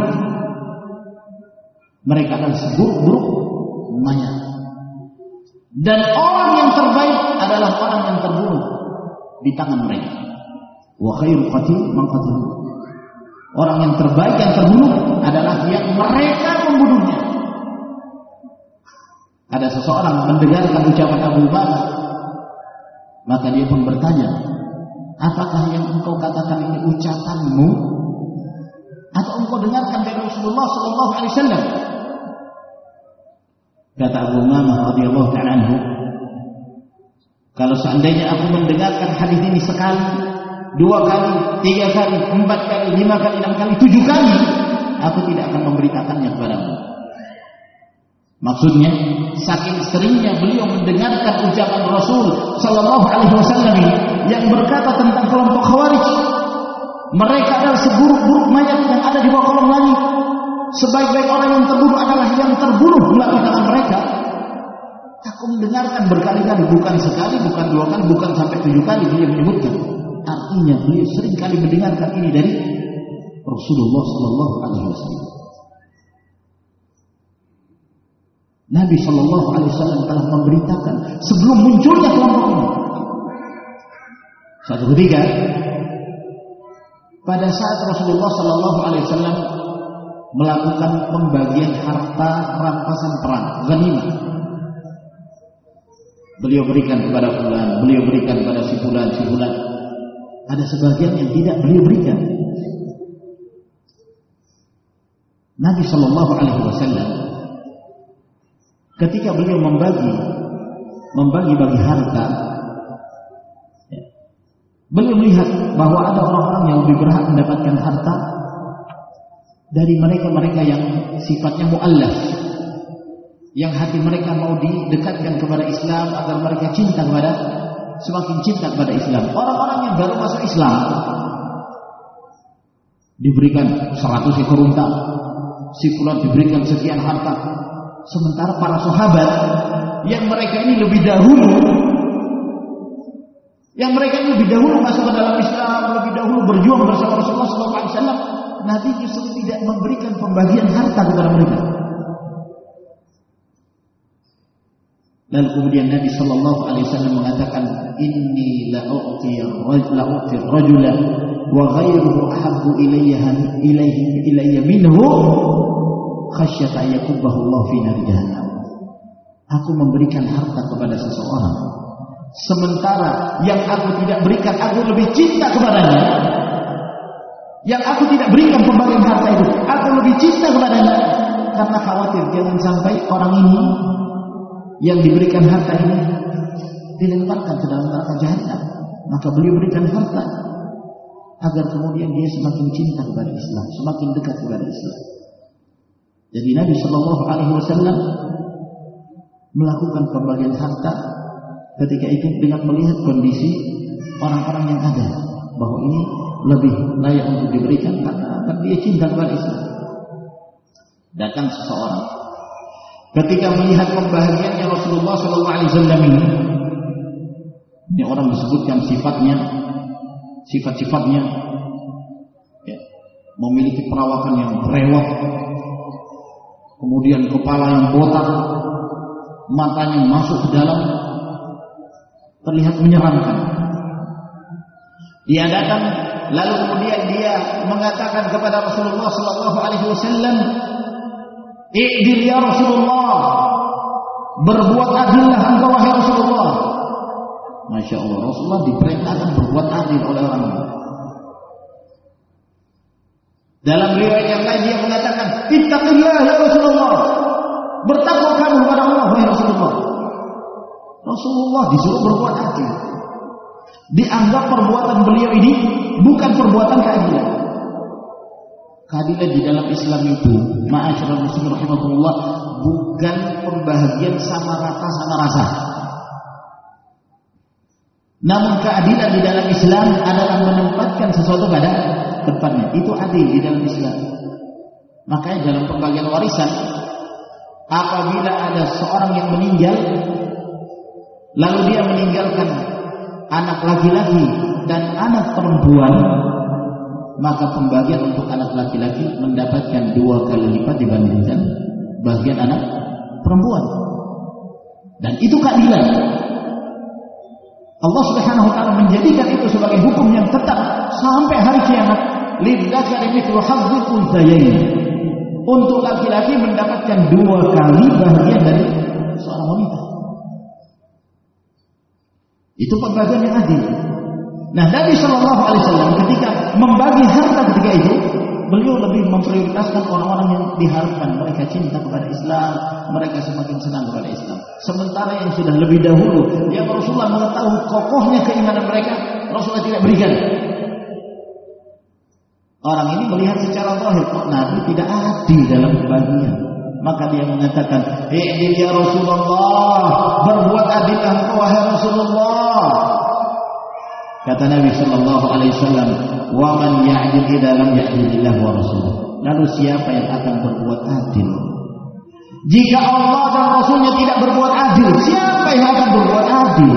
Mereka adalah seburuk-buruk mayat. Dan orang yang terbaik adalah orang yang terbunuh di tangan mereka. Wa khairu qatil man qataluhu. Orang yang terbaik yang terbunuh adalah yang mereka membunuhnya. Ada seseorang mendengarkan ucapan Abu Bakar, maka dia pun bertanya, apakah yang engkau katakan ini ucapanmu atau engkau dengarkan dari Rasulullah Sallallahu Alaihi Wasallam? Kata Abu Umamah radhiyallahu ta'ala anhu, kalau seandainya aku mendengarkan hadis ini sekali, 2 kali, 3 kali, 4 kali, 5 kali, 6 kali, 7 kali, aku tidak akan memberitakannya kepadamu. Maksudnya, saking seringnya beliau mendengarkan ucapan Rasul Sallallahu Alaihi Wasallam yang berkata tentang kelompok Khawarij, mereka adalah seburuk-buruk mayat yang ada di bawah kolong langit. Sebaik-baik orang yang terbunuh adalah yang terbunuh melalui tangan mereka. Aku mendengarkan berkali-kali, bukan sekali, bukan 2 kali, bukan sampai 7 kali beliau menyebutkan. Artinya beliau sering kali mendengarkan ini dari Rasulullah Sallallahu Alaihi Wasallam. Nabi Sallallahu Alaihi Wasallam telah memberitakan sebelum munculnya kelompok ini. Suatu ketika, pada saat Rasulullah Sallallahu Alaihi Wasallam melakukan pembagian harta rampasan perang, ghanimah, beliau berikan kepada fulan, beliau berikan kepada si fulan, si fulan. Ada sebagian yang tidak beliau berikan. Nabi Sallallahu Alaihi Wasallam ketika beliau membagi harta, beliau melihat bahwa ada orang-orang yang lebih berhak mendapatkan harta dari mereka-mereka yang sifatnya mu'allaf, yang hati mereka mau didekatkan kepada Islam agar mereka semakin cinta kepada Islam. Orang-orang yang baru masuk Islam diberikan 100 ekor unta, si fulan diberikan sekian harta. Sementara para sahabat yang mereka ini lebih dahulu masuk ke dalam Islam, lebih dahulu berjuang bersama Rasulullah SAW, Nabi justru tidak memberikan pembagian harta kepada mereka. Lalu kemudian Nabi Sallallahu Alaihi Wasallam mengatakan, Inni la'u'ti rajula wa ghairuhu ahabbu ilayya minhu khasyata yakubbahu Allah fi nar jahannam. Aku memberikan harta kepada seseorang, sementara yang aku tidak berikan, aku lebih cinta kepadanya. Yang aku tidak berikan pembagian harta itu, aku lebih cinta kepadanya, karena khawatir jangan sampai orang ini yang diberikan harta ini dilemparkan ke dalam neraka jahanam. Maka beliau berikan harta agar kemudian dia semakin cinta kepada Islam, semakin dekat kepada Islam. Jadi Nabi Shallallahu Alaihi Wasallam melakukan pembagian harta ketika itu dengan melihat kondisi orang-orang yang ada, bahwa ini lebih layak untuk diberikan karena dia cinta kepada Islam. Datang seseorang ketika melihat pembahagiannya Rasulullah Shallallahu Alaihi Wasallam ini orang disebutkan sifat-sifatnya ya, memiliki perawakan yang rewel, kemudian kepala yang botak, matanya masuk ke dalam, terlihat menyeramkan. Dia datang, lalu kemudian dia mengatakan kepada Rasulullah Sallallahu Alaihi Wasallam, "I'dil ya Rasulullah, berbuat adillah engkau wahai Rasulullah." Masya Allah, Rasulullah diperintahkan berbuat adil oleh orang lain. Dalam riwayat yang lain dia mengatakan, "Ittaqillah ya Rasulullah, bertakwa kamu kepada Allah wahai Rasulullah." Rasulullah disuruh berbuat adil. Dianggap perbuatan beliau ini bukan perbuatan keadilan. Keadilan di dalam Islam itu, ma'asyiral muslimin rahimahullah, bukan pembahagian sama rata sama rasa. Namun keadilan di dalam Islam adalah menempatkan sesuatu pada tempatnya. Itu adil di dalam Islam. Makanya dalam pembagian warisan, apabila ada seorang yang meninggal, lalu dia meninggalkan anak laki-laki dan anak perempuan, maka pembagian untuk anak laki-laki mendapatkan 2 kali lipat dibandingkan bagian anak perempuan. Dan itu keadilan. Allah Subhanahu wa taala menjadikan itu sebagai hukum yang tetap sampai hari kiamat. Lidzakari mithlu hazzil unthayain. Untuk laki-laki mendapatkan 2 kali bagian dari seorang wanita. Itu pembagian yang adil. Nah, Nabi Shallallahu Alaihi Wasallam ketika membagi harta ketika itu, beliau lebih memprioritaskan orang-orang yang diharapkan mereka cinta kepada Islam, mereka semakin senang kepada Islam. Sementara yang sudah lebih dahulu, yang Rasulullah mengetahui kokohnya keimanan mereka, Rasulullah tidak berikan. Orang ini melihat secara zahir, kok Nabi tidak adil dalam pembagian. Maka dia mengatakan, "I'dil ya Rasulullah, berbuat adil engkau wahai Rasulullah." Kata Nabi Sallallahu Alaihi Wasallam, "Wa man ya'dil idza lam ya'dilillah wa rasuluh." Lalu siapa yang akan berbuat adil jika Allah dan Rasulnya tidak berbuat adil? Siapa yang akan berbuat adil?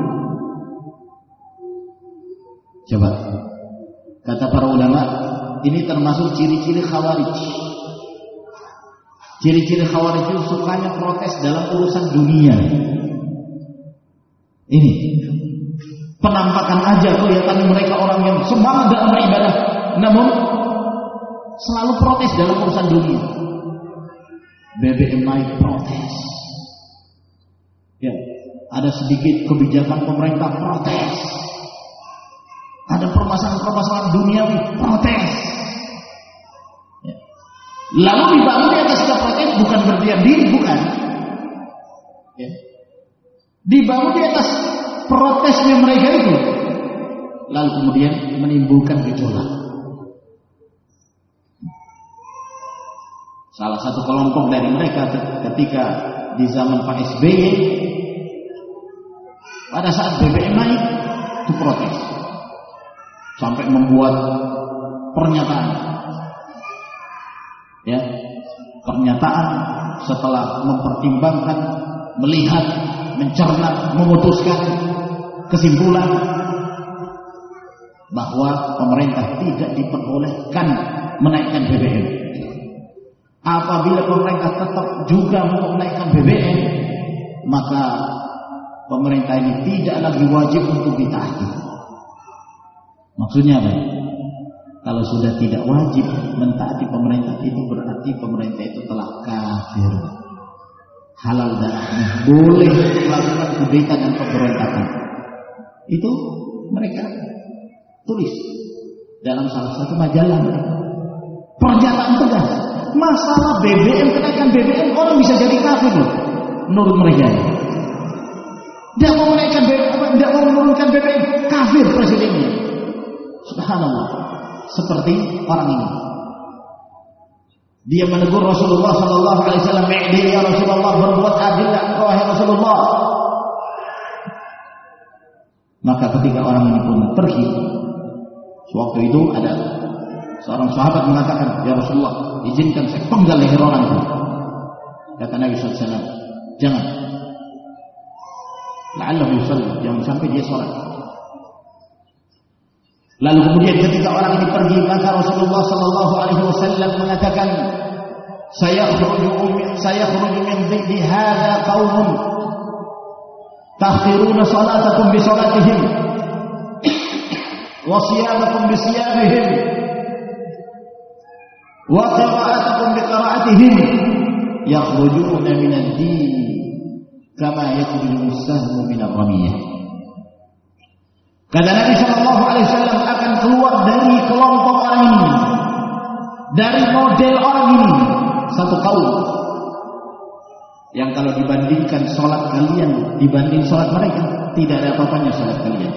Coba, kata para ulama, ini termasuk ciri-ciri Khawarij. Ciri-ciri Khawarij itu sukanya protes dalam urusan dunia. Ini penampakan aja kelihatan mereka orang yang semangat dalam beribadah, namun selalu protes dalam urusan dunia. BBM naik, protes. Ya, ada sedikit kebijakan pemerintah, protes. Ada permasalahan duniawi, protes. Ya. Lalu dibangun di atas protes, bukan berdiam diri, bukan. Ya. Dibangun di atas protesnya mereka itu, lalu kemudian menimbulkan gejolak. Salah satu kelompok dari mereka ketika di zaman Pak SBY, pada saat BBM naik, itu protes sampai membuat pernyataan. Ya, pernyataan setelah mempertimbangkan, melihat, mencerna, memutuskan kesimpulan bahwa pemerintah tidak diperbolehkan menaikkan BBM. Apabila pemerintah tetap juga mau menaikkan BBM, maka pemerintah ini tidak lagi wajib untuk ditaati. Maksudnya apa? Kalau sudah tidak wajib mentaati pemerintah, itu berarti pemerintah itu telah kafir. Halal darahnya, boleh melakukan kudeta dan pemberontakan. Itu mereka tulis dalam salah satu majalah mereka. Pernyataan tegas. Masalah BBM, kenaikan BBM, orang bisa jadi kafir loh. menurut mereka. Tidak mau menaikkan BBM, tidak mau menurunkan BBM, kafir presidennya. Subhanallah. Seperti orang ini. Dia menegur Rasulullah sallallahu alaihi wasallam, "I'dil ya Rasulullah, berbuat adil wahai Rasulullah." Maka ketika orang ini pun pergi, sewaktu itu ada seorang sahabat mengatakan, "Ya Rasulullah, izinkan saya penggal leher orang itu." Kata Nabi sallallahu alaihi wasallam, "Jangan. La'allahu yusalli, jangan sampai dia salat." Lalu kemudian ketika orang ini pergi, maka Rasulullah sallallahu alaihi wasallam mengatakan, "Sayakhruju min dhiddi hadza qaumun takhiruna salatakum bi salatihim wa siyamakum bi siyamihim wa qira'atukum bi qira'atihim yakhrujuna min ad-din kama yakhruju as-sahmu min ar-ramiyah." Kata Nabi sallallahu alaihi wasallam, akan keluar dari kelompok orang ini, dari model orang ini, satu kaum yang kalau dibandingkan sholat kalian dibanding sholat mereka, tidak ada apa-apanya sholat kalian.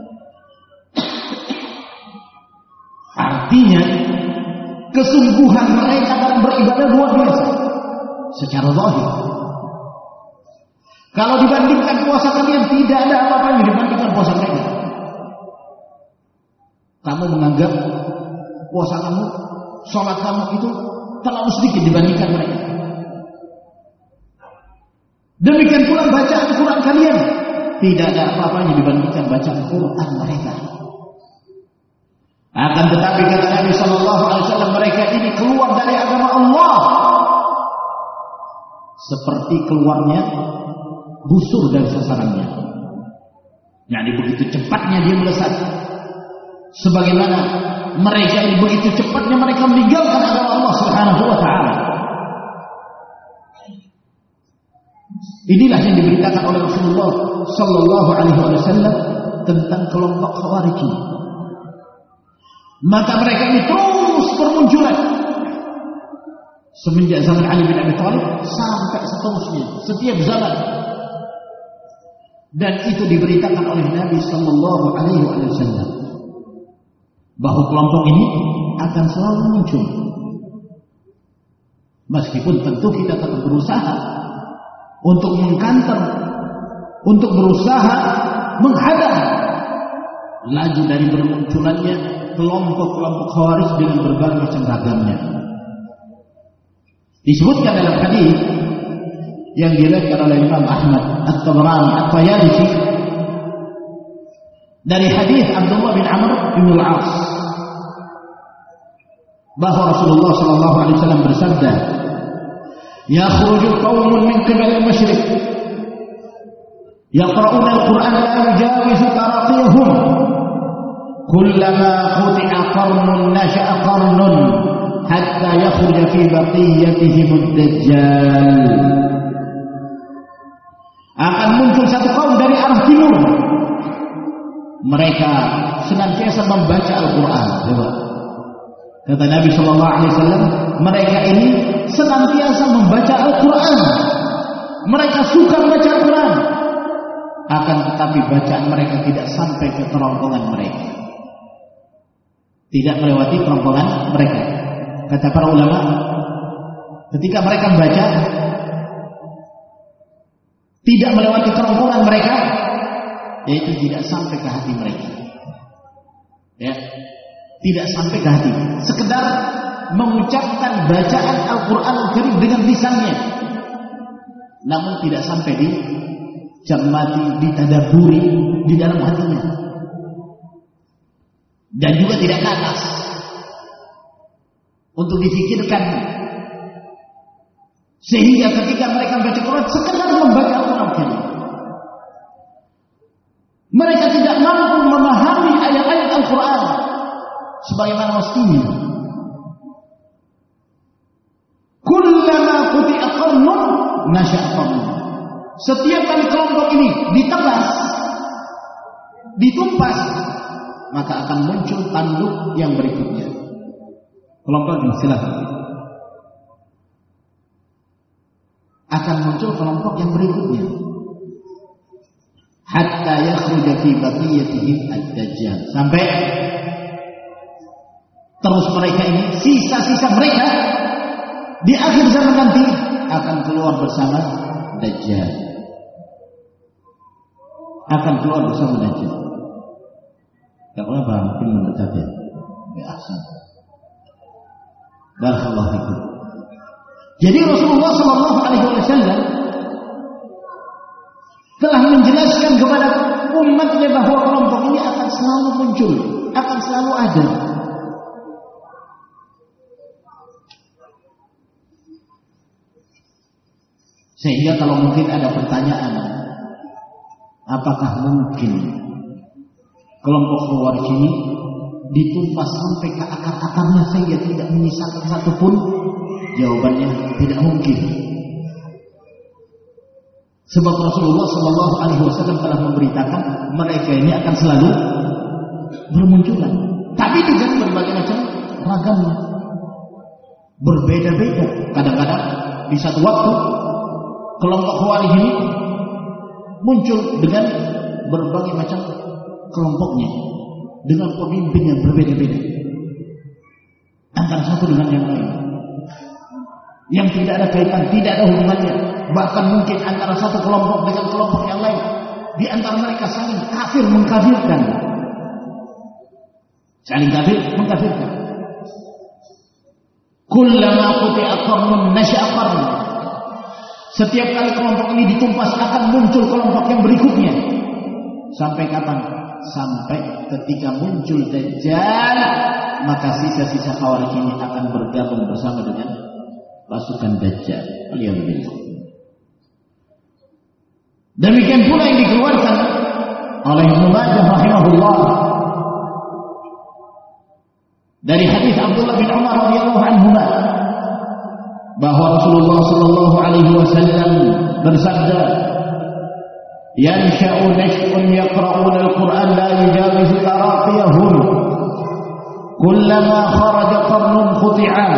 Artinya kesungguhan mereka dalam beribadah luar biasa secara zahir. Kalau dibandingkan puasa kalian, tidak ada apa-apanya dibandingkan puasa mereka. Kamu menganggap puasa kamu, sholat kamu itu terlalu sedikit dibandingkan mereka. Demikian pula bacaan Quran kalian, tidak ada apa-apanya dibandingkan bacaan Quran mereka. Akan tetapi kata Nabi sallallahu alaihi wasallam, mereka ini keluar dari agama Allah seperti keluarnya busur dari sasarannya. Yani begitu cepatnya dia melesat. Sebagaimana mereka ini begitu cepatnya mereka meninggalkan agama Allah Subhanahu wa taala. Inilah yang diberitakan oleh Rasulullah sallallahu alaihi wasallam tentang kelompok Khawarij. Maka mereka ini terus bermunculan semenjak zaman Ali bin Abi Thalib sampai seterusnya, setiap zaman. Dan itu diberitakan oleh Nabi sallallahu alaihi wasallam bahwa kelompok ini akan selalu muncul. Meskipun tentu kita tetap berusaha untuk mengkanter, untuk berusaha menghadang laju dari bermunculannya kelompok-kelompok Khawarij dengan berbagai macam ragamnya. Disebutkan dalam hadis yang diriwayatkan oleh Imam Ahmad, At-Tabrani, At-Tayalisi dari hadis Abdullah bin Amr bin Al-As bahwa Rasulullah sallallahu alaihi wasallam bersabda, "Yakhruju qaumun min qibal al-masyriq yaqra'una al-Qur'an la yujawizu taraqiyahum kullama quti'a qarnun nasha'a qarnun hatta yakhruja fi baqiyatihim ad-dajjal." Akan muncul satu kaum dari arah timur. Mereka senantiasa membaca Al-Quran. Kata Nabi sallallahu alaihi wasallam, mereka ini senantiasa membaca Al-Quran. Mereka suka membaca Al-Quran. Akan tetapi bacaan mereka tidak sampai ke kerongkongan mereka. Tidak melewati kerongkongan mereka. Kata para ulama, ketika mereka membaca, tidak melewati kerongkongan mereka, yaitu tidak sampai ke hati mereka. Ya, tidak sampai ke hati. Sekedar mengucapkan bacaan Al-Quran Al-Karim dengan lisannya, namun tidak sampai dicermati, ditadaburi di dalam hatinya, dan juga tidak ke atas untuk difikirkan. Sehingga ketika mereka membaca Quran, sekedar membaca Al-Quran, mereka tidak mampu memahami ayat-ayat Al-Quran sebagaimana mestinya. Kullama quti'a qarnun nasha'a qarnun. Setiap kali kelompok ini ditebas, ditumpas, maka akan muncul tanduk yang berikutnya. Kelompok ini silakan. akan muncul kelompok yang berikutnya. Hatta yakhruja fi baqiyatihim ad-dajjal. Sampai terus mereka ini, sisa-sisa mereka di akhir zaman nanti akan keluar bersama Dajjal. Akan keluar bersama Dajjal. Kalau apa mungkin mendekat ya. Biasa. Barakallahu fikum. Jadi Rasulullah sallallahu alaihi wasallam telah menjelaskan kepada umatnya bahwa kelompok ini akan selalu muncul, akan selalu ada. Sehingga kalau mungkin ada pertanyaan, apakah mungkin kelompok Khawarij ini ditumpas sampai ke akar-akarnya sehingga tidak menyisakan satupun? Jawabannya tidak mungkin. Sebab Rasulullah Shallallahu Alaihi Wasallam telah memberitakan mereka ini akan selalu bermunculan, tapi dengan berbagai macam ragamnya, berbeda-beda. Kadang-kadang di satu waktu kelompok Khawarij ini muncul dengan berbagai macam kelompoknya, dengan pemimpin yang berbeda-beda antara satu dengan yang lain, yang tidak ada kaitan, tidak ada hubungannya. Bahkan mungkin antara satu kelompok dengan kelompok yang lain, di antara mereka saling kafir mengkafirkan, saling kafir mengkafirkan. Kullama quti'a qarnun nasha'a qarn. Setiap kali kelompok ini ditumpas akan muncul kelompok yang berikutnya. Sampai kapan? Sampai ketika muncul Dajjal, maka sisa-sisa Khawarij ini akan bergabung bersama dengan pasukan Dajjal. Alhamdulillah. Demikian pula yang dikeluarkan oleh Ibnu Majah rahimahullah dari hadis Abdullah bin Umar radhiyallahu anhuma, bahwa Rasulullah sallallahu alaihi wasallam bersabda, "Yansha'u nash'un yaqra'una al-Qur'an la yujawizu taraqiyahum, kullama kharaja qarnun quti'a."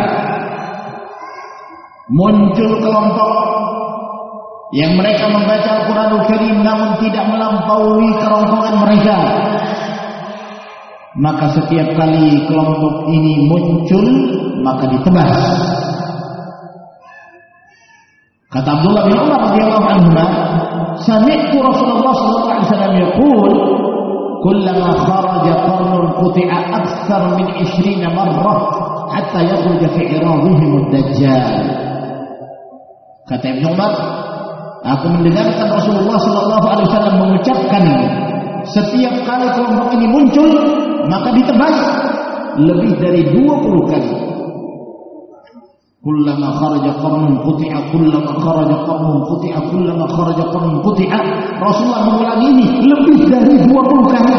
Muncul kelompok yang mereka membaca Al-Qur'anul Karim namun tidak melampaui kerongkongan mereka. Maka setiap kali kelompok ini muncul, maka ditebas. Kata Abdullah bin Umar radhiyallahu anhu, sami'tu Rasulullah sallallahu alaihi wasallam yaqul, kullama kharaja qarnun quti'a akthar min 20 marrah hatta yakhruja fi iradihim ad-dajjal. Kata Ibnu Umar, aku mendengarkan Rasulullah sallallahu alaihi wasallam mengucapkan, setiap kali kelompok ini muncul, maka ditebas lebih dari 20 kali. Kullama kharaja qarnun quti'a, kullama kharaja qarnun quti'a, kullama kharaja qarnun quti'a. Rasulullah mengulangi ini lebih dari 20 kali.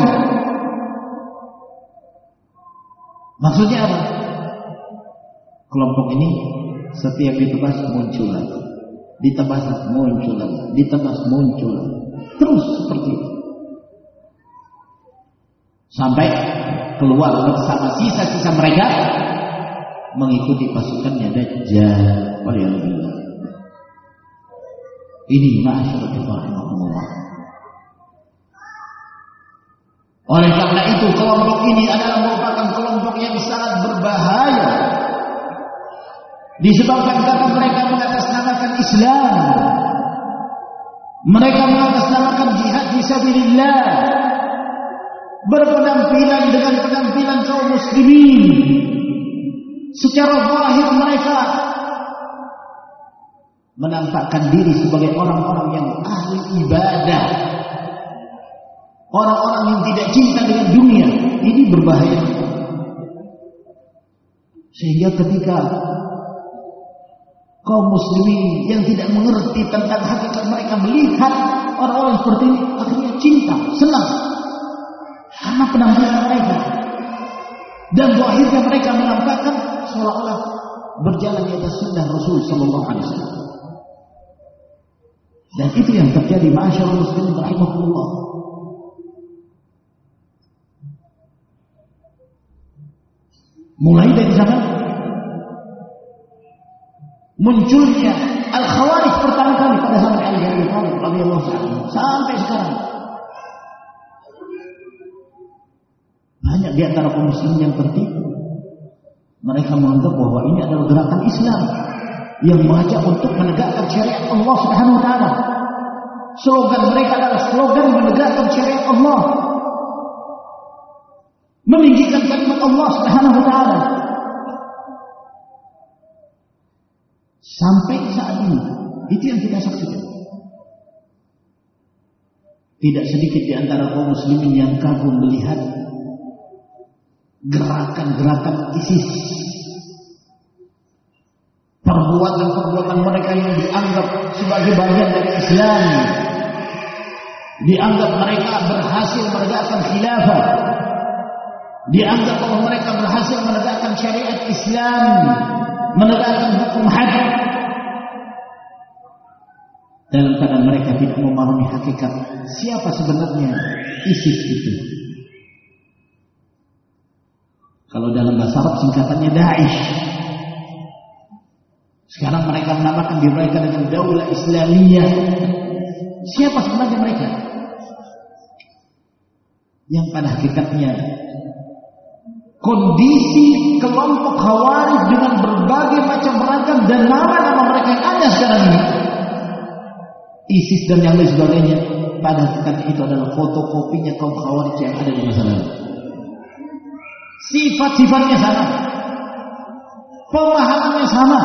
Maksudnya apa? Kelompok ini setiap ditebas muncul lagi, ditebas muncul lagi, ditebas muncul lagi, terus seperti itu sampai keluar bersama sisa-sisa mereka mengikuti pasukannya Dajjal. Waliyahulillah. Ini ma'asyaratul rahimahullah. Oleh karena itu kelompok ini adalah merupakan kelompok yang sangat berbahaya, disebabkan karena mereka mengatasnamakan Islam, mereka mengatasnamakan jihad fisabilillah, berpenampilan dengan penampilan kaum muslimin. Secara zahir mereka menampakkan diri sebagai orang-orang yang ahli ibadah, orang-orang yang tidak cinta dengan dunia. Ini berbahaya. Sehingga ketika kaum muslimin yang tidak mengerti tentang hakikat mereka melihat orang-orang seperti ini, akhirnya cinta, senang karena penampilan mereka, dan akhirnya mereka menampakkan seolah-olah berjalan di atas sunnah Rasul sallallahu alaihi wasallam. Dan itu yang terjadi ma'asyiral muslimin rahimahullah. Mulai dari zaman munculnya Al-Khawarij pertama kali pada zaman Ali bin Abi Thalib radhiyallahu anhu sampai sekarang. Banyak di antara kaum muslimin yang tertipu. Mereka menganggap bahwa ini adalah gerakan Islam yang mengajak untuk menegakkan syariat Allah Subhanahu wa taala. Slogan mereka adalah slogan menegakkan syariat Allah, meninggikan kalimat Allah Subhanahu wa taala. Sampai saat ini itu yang kita saksikan. Tidak sedikit di antara kaum muslimin yang kagum melihat gerakan-gerakan ISIS, perbuatan-perbuatan mereka yang dianggap sebagai bagian dari Islam, dianggap mereka berhasil menegakkan khilafah, dianggap bahwa mereka berhasil menegakkan syariat Islam, menegakkan hukum had, dalam keadaan mereka tidak memahami hakikat siapa sebenarnya ISIS itu. Kalau dalam bahasa Arab singkatannya Daesh. Sekarang mereka menamakan diri mereka dengan Daulah Islamiyah. Siapa sebenarnya mereka? Yang pada hakikatnya kondisi kelompok Khawarij dengan berbagai macam ragam dan nama-nama mereka yang ada sekarang ini, ISIS dan yang lain sebagainya, pada hakikatnya itu adalah fotokopinya kaum Khawarij yang ada di masa lalu. Sifat-sifatnya sama, pemahamannya sama.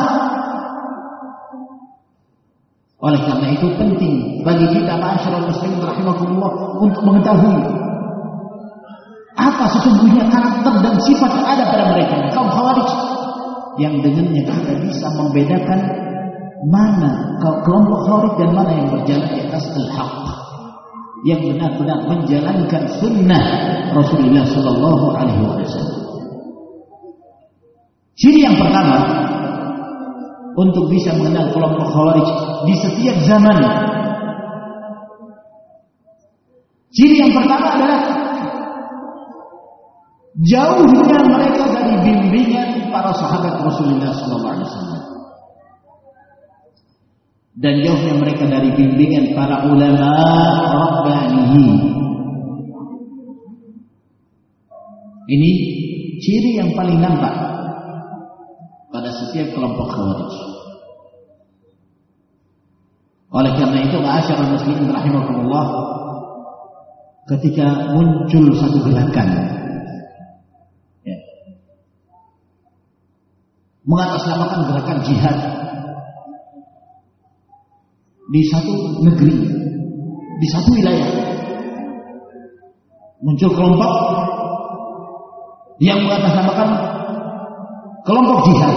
Oleh karena itu penting bagi kita ma'asyiral muslimin rahimakumullah untuk mengetahui apa sesungguhnya karakter dan sifat yang ada pada mereka kaum Khawarij, yang dengannya kita bisa membedakan mana kelompok Khawarij dan mana yang berjalan di atas al-haq, yang benar-benar menjalankan sunnah Rasulullah Sallallahu Alaihi Wasallam. Ciri yang pertama untuk bisa mengenal kelompok Khawarij di setiap zaman, ciri yang pertama adalah jauhnya mereka dari bimbingan para sahabat Rasulullah Sallallahu Alaihi Wasallam, dan jauhnya mereka dari bimbingan para ulama rabbaniyin. Ini ciri yang paling nampak pada setiap kelompok Khawarij. Oleh karena itu, ma'asyiral muslimin rahimakumullah, ketika muncul satu gerakan mengatasnamakan gerakan jihad di satu negeri, di satu wilayah, muncul kelompok yang mengatasnamakan kelompok jihad,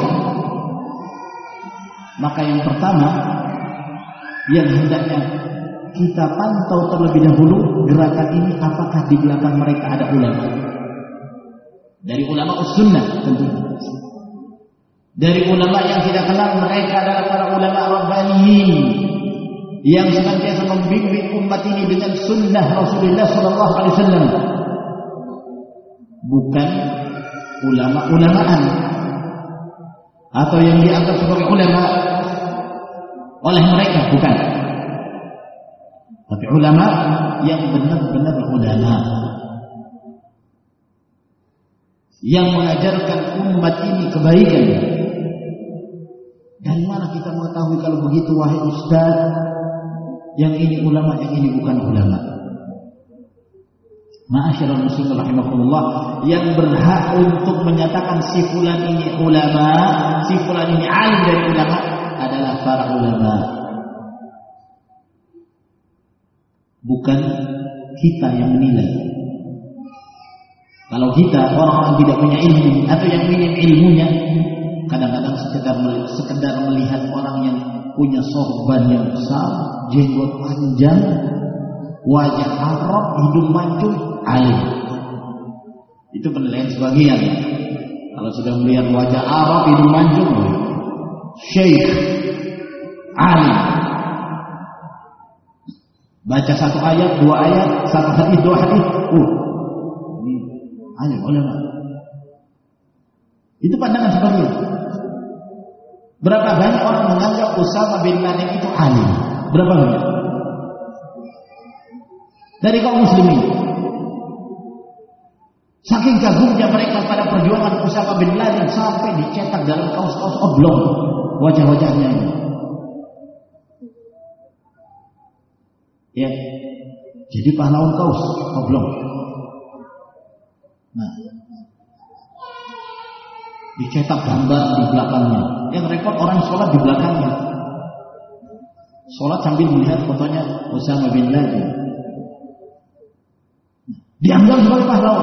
maka yang pertama yang hendaknya kita pantau terlebih dahulu gerakan ini, apakah di belakang mereka ada ulama, dari ulama us-sunnah tentunya, dari ulama yang kita kenal mereka adalah para ulama rabbaniyin yang senantiasa membimbing umat ini dengan sunnah Rasulullah Sallallahu Alaihi Wasallam, bukan ulama-ulamaan atau yang dianggap sebagai ulama oleh mereka, bukan, tapi ulama yang benar-benar ulama yang mengajarkan umat ini kebaikan. Dari mana kita mengetahui kalau begitu, wahai ustaz, yang ini ulama, yang ini bukan ulama? Ma'asyiral muslimin rahimakumullah, yang berhak untuk menyatakan si fulan ini ulama, si fulan ini alim dari ulama adalah para ulama, bukan kita yang menilai. Kalau kita orang-orang tidak punya ilmu atau yang minim ilmunya, kadang-kadang sekedar melihat orang yang punya sorban yang besar, jenggot panjang, wajah Arab, hidung mancung, alim. Itu penilaian sebagian. Kalau sudah melihat wajah Arab, hidung mancung, syekh, alim. Baca satu ayat, dua ayat, satu hadis, dua hadis, ini alim, ulama. Itu pandangan sebagian. Berapa banyak orang menganggap Usama bin Laden itu alim? Berapa banyak? Dari kaum muslimin. Saking kagumnya mereka pada perjuangan Usama bin Laden sampai dicetak dalam kaos-kaos oblong wajah-wajahnya ini. Ya, jadi pahlawan kaos oblong. Nah, dicetak gambar di belakangnya. Yang repot orang sholat di belakangnya. Sholat sambil melihat fotonya Usama bin Laden. Dianggap sebagai pahlawan.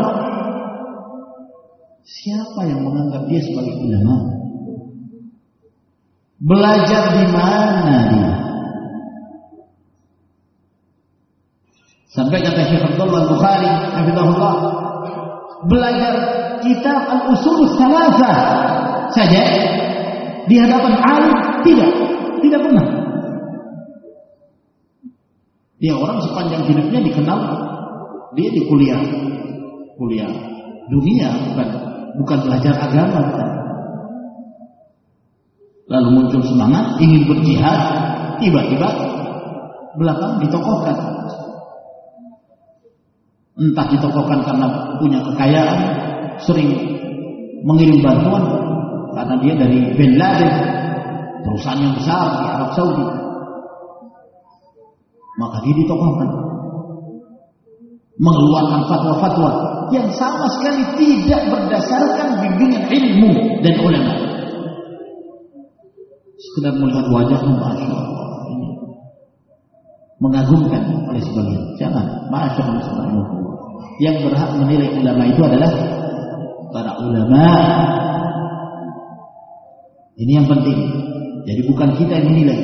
Siapa yang menganggap dia sebagai ulama? Belajar di mana dia? Sampai kata Syekh Abdullah Al-Bukhari hafizahullah, belajar kitab Al-Usul Tsalatsa saja di hadapan alim tidak pernah. Dia orang sepanjang hidupnya dikenal dia di kuliah dunia, bukan belajar agama. Lalu muncul semangat ingin berjihad, tiba-tiba belakang ditokohkan. Entah ditokohkan karena punya kekayaan, sering mengirim bantuan karena dia dari Bin Laden, perusahaan yang besar di Arab Saudi, maka dia ditokohkan, mengeluarkan fatwa-fatwa yang sama sekali tidak berdasarkan bimbingan ilmu dan ulama. Sekedar melihat wajahnya, masya Allah, ini mengagumkan oleh sebagian. Jangan, masya Allah. Yang berhak menilai ulama itu adalah para ulama. Ini yang penting. Jadi bukan kita yang menilai.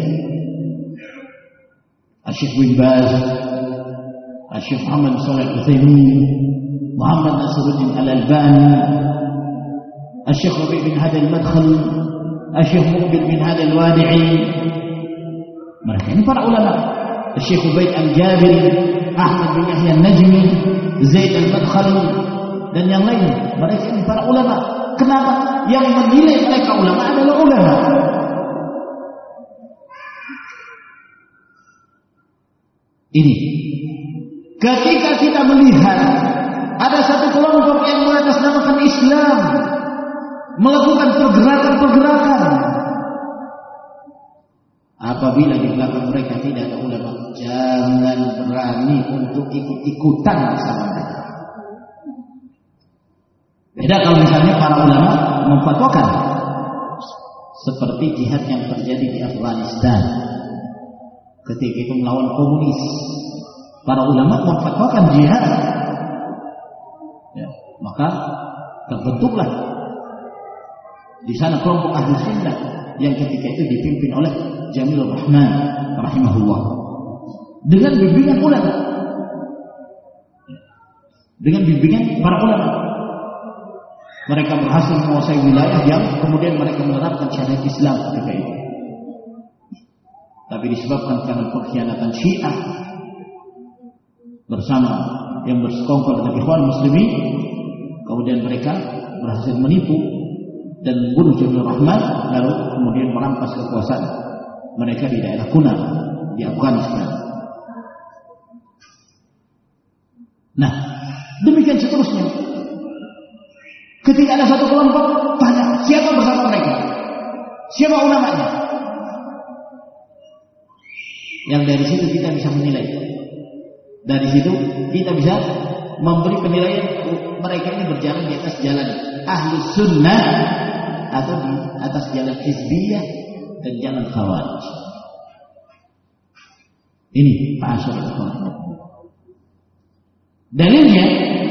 Syekh bin Baz, Syekh Muhammad Shalih Al-Utsaimin, Muhammad Nasiruddin Al-Albani, Syekh Rabi' bin Hadi Al-Madkhal, Syekh Muqbil bin Hadi Al-Wadi'i. Mereka ini para ulama. Syekh Ubaid Al-Jabiri, Ahmad bin Yahya Al-Najmi, Zaid Al-Madkhali dan yang lain. Mereka ini para ulama. Kenapa? Yang menilai mereka ulama adalah ulama. Ini ketika kita melihat ada satu kelompok yang mengatasnamakan Islam, melakukan pergerakan-pergerakan, apabila di belakang mereka tidak ada ulama, jangan berani untuk ikut-ikutan bersama mereka. Beda kalau misalnya para ulama memfatwakan seperti jihad yang terjadi di Afghanistan ketika itu melawan komunis. Para ulama memfatwakan jihad, ya, maka terbentuklah di sana kelompok ahli sunnah yang ketika itu dipimpin oleh Jamilur Rahman rahimahullah dengan bimbingan ulama, dengan bimbingan para ulama. Mereka berhasil menguasai wilayah yang kemudian mereka menerapkan syariat Islam ketika itu. Tapi disebabkan karena pengkhianatan Syiah bersama yang bersekongkol dengan Ikhwan Muslimin, kemudian mereka berhasil menipu dan membunuh Jamilur Rahman, lalu kemudian merampas kekuasaan mereka di daerah Kuna di Afghanistan. Nah, demikian seterusnya. Ketika ada satu kelompok, tanya siapa bersama mereka, siapa ulamanya. Yang dari situ kita bisa menilai. Dari situ kita bisa memberi penilaian mereka ini berjalan di atas jalan Ahlus Sunnah atau di atas jalan Hizbiyah dan jalan Khawarij. Ini ma'asyiral. Dalilnya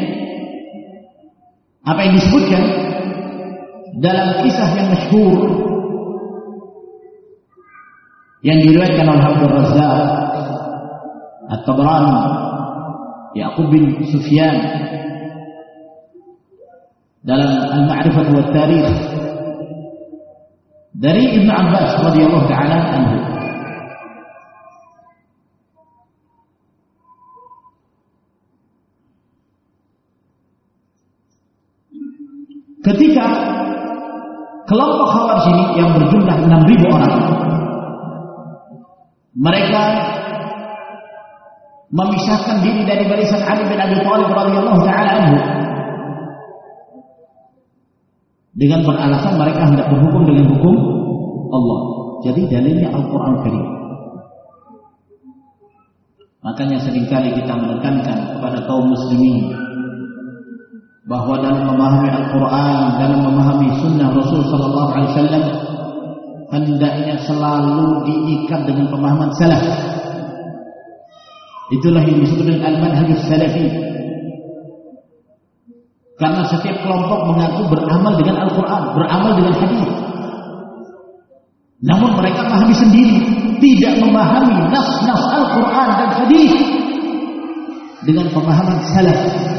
apa yang disebutkan dalam kisah yang masyhur yang diriwayatkan oleh Abdul Razzaq, At-Tabrani, Ya'qub bin Sufyan dalam Al-Ma'rifah wa Tarikh dari Ibnu Abbas radhiyallahu taala anhu. Ketika kelompok Khawarij ini yang berjumlah 6.000 orang, mereka memisahkan diri dari barisan Ali bin Abi Thalib radhiyallahu taala anhu dengan beralasan mereka hendak berhukum dengan hukum Allah. Jadi dalilnya Al-Quran Karim. Makanya seringkali kita menekankan kepada kaum muslimin bahwa dalam memahami Al-Quran, dalam memahami Sunnah Rasul Sallallahu Alaihi Wasallam, hendaknya selalu diikat dengan pemahaman salaf. Itulah yang disebut dengan al-manhajus salafi. Karena setiap kelompok mengaku beramal dengan Al-Quran, beramal dengan hadis. Namun mereka memahami sendiri, tidak memahami nas-nas Al-Quran dan hadis dengan pemahaman salaf,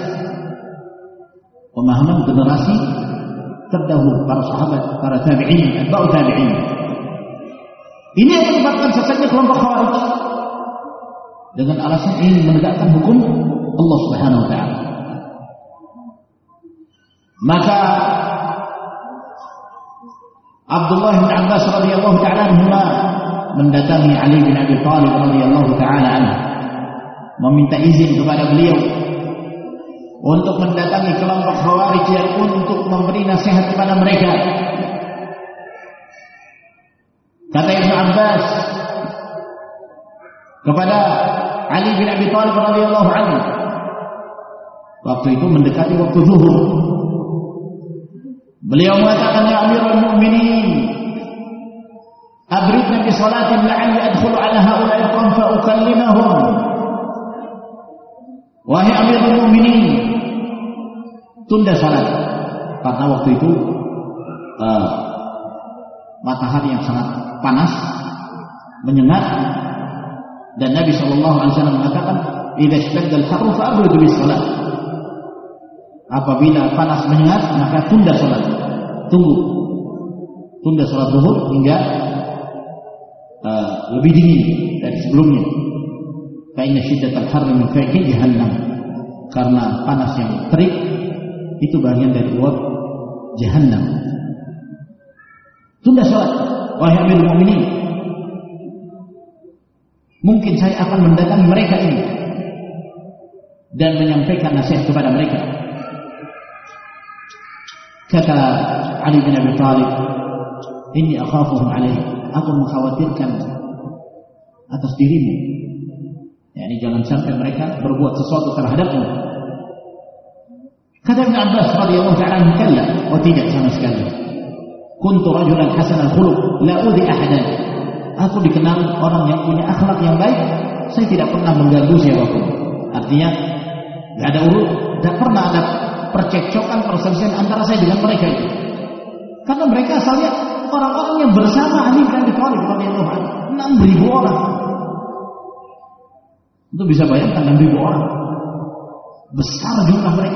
pemahaman generasi terdahulu, para sahabat, para tabi'in, atba'u tabi'in. Ini yang menyebabkan sesatnya kelompok Khawarij dengan alasan ingin menegakkan hukum Allah Subhanahu wa taala. Maka Abdullah bin Abbas radhiyallahu taala anhuma mendatangi Ali bin Abi Thalib radhiyallahu taala anhu, meminta izin kepada beliau untuk mendatangi kelompok Khawarij untuk memberi nasihat kepada mereka. Kata Ibnu Abbas kepada Ali bin Abi Thalib radhiyallahu anhu, waktu itu mendekati waktu zuhur, beliau mengatakan, ya Amirul Mu'minin, abridna bi salatin la'alli adkhulu ala haula'i qawm fa ukallimahum. Wahai Amirul Mu'minin, tunda salat, karena waktu itu matahari yang sangat panas, menyengat, dan Nabi SAW mengatakan, idza ishtadda al-harru fa abridu bis salat. Apabila panas menyengat, maka tunda salat. Tunda salat zuhur hingga lebih dingin dari sebelumnya. Fa inna syiddatal harri min fayhi jahannam. Karena panas yang terik itu bagian dari uap jahannam. Tunda salat, wahai Amirul Mukminin. Mungkin saya akan mendatangi mereka ini dan menyampaikan nasihat kepada mereka. Kata Ali bin Abi Thalib, inni akhafuhum alaih, aku mengkhawatirkan atas dirimu. Yani jangan sampai mereka berbuat sesuatu terhadapmu. Kata Ibnu Abbas radhiyallahu ta'ala anhu, kalla, oh tidak sama sekali. Kuntu rajulan hasanal khuluq, la udhi ahadan. Aku dikenal orang yang punya akhlak yang baik, saya tidak pernah mengganggu siapapun. Artinya tidak ada tidak pernah ada percekcokan, perselisihan antara saya dengan mereka itu. Karena mereka asalnya orang-orang yang bersama Ali bin Abi Thalib radhiyallahu anhu, 6.000 orang. Itu bisa bayangkan 6.000 orang. Besar jumlah mereka.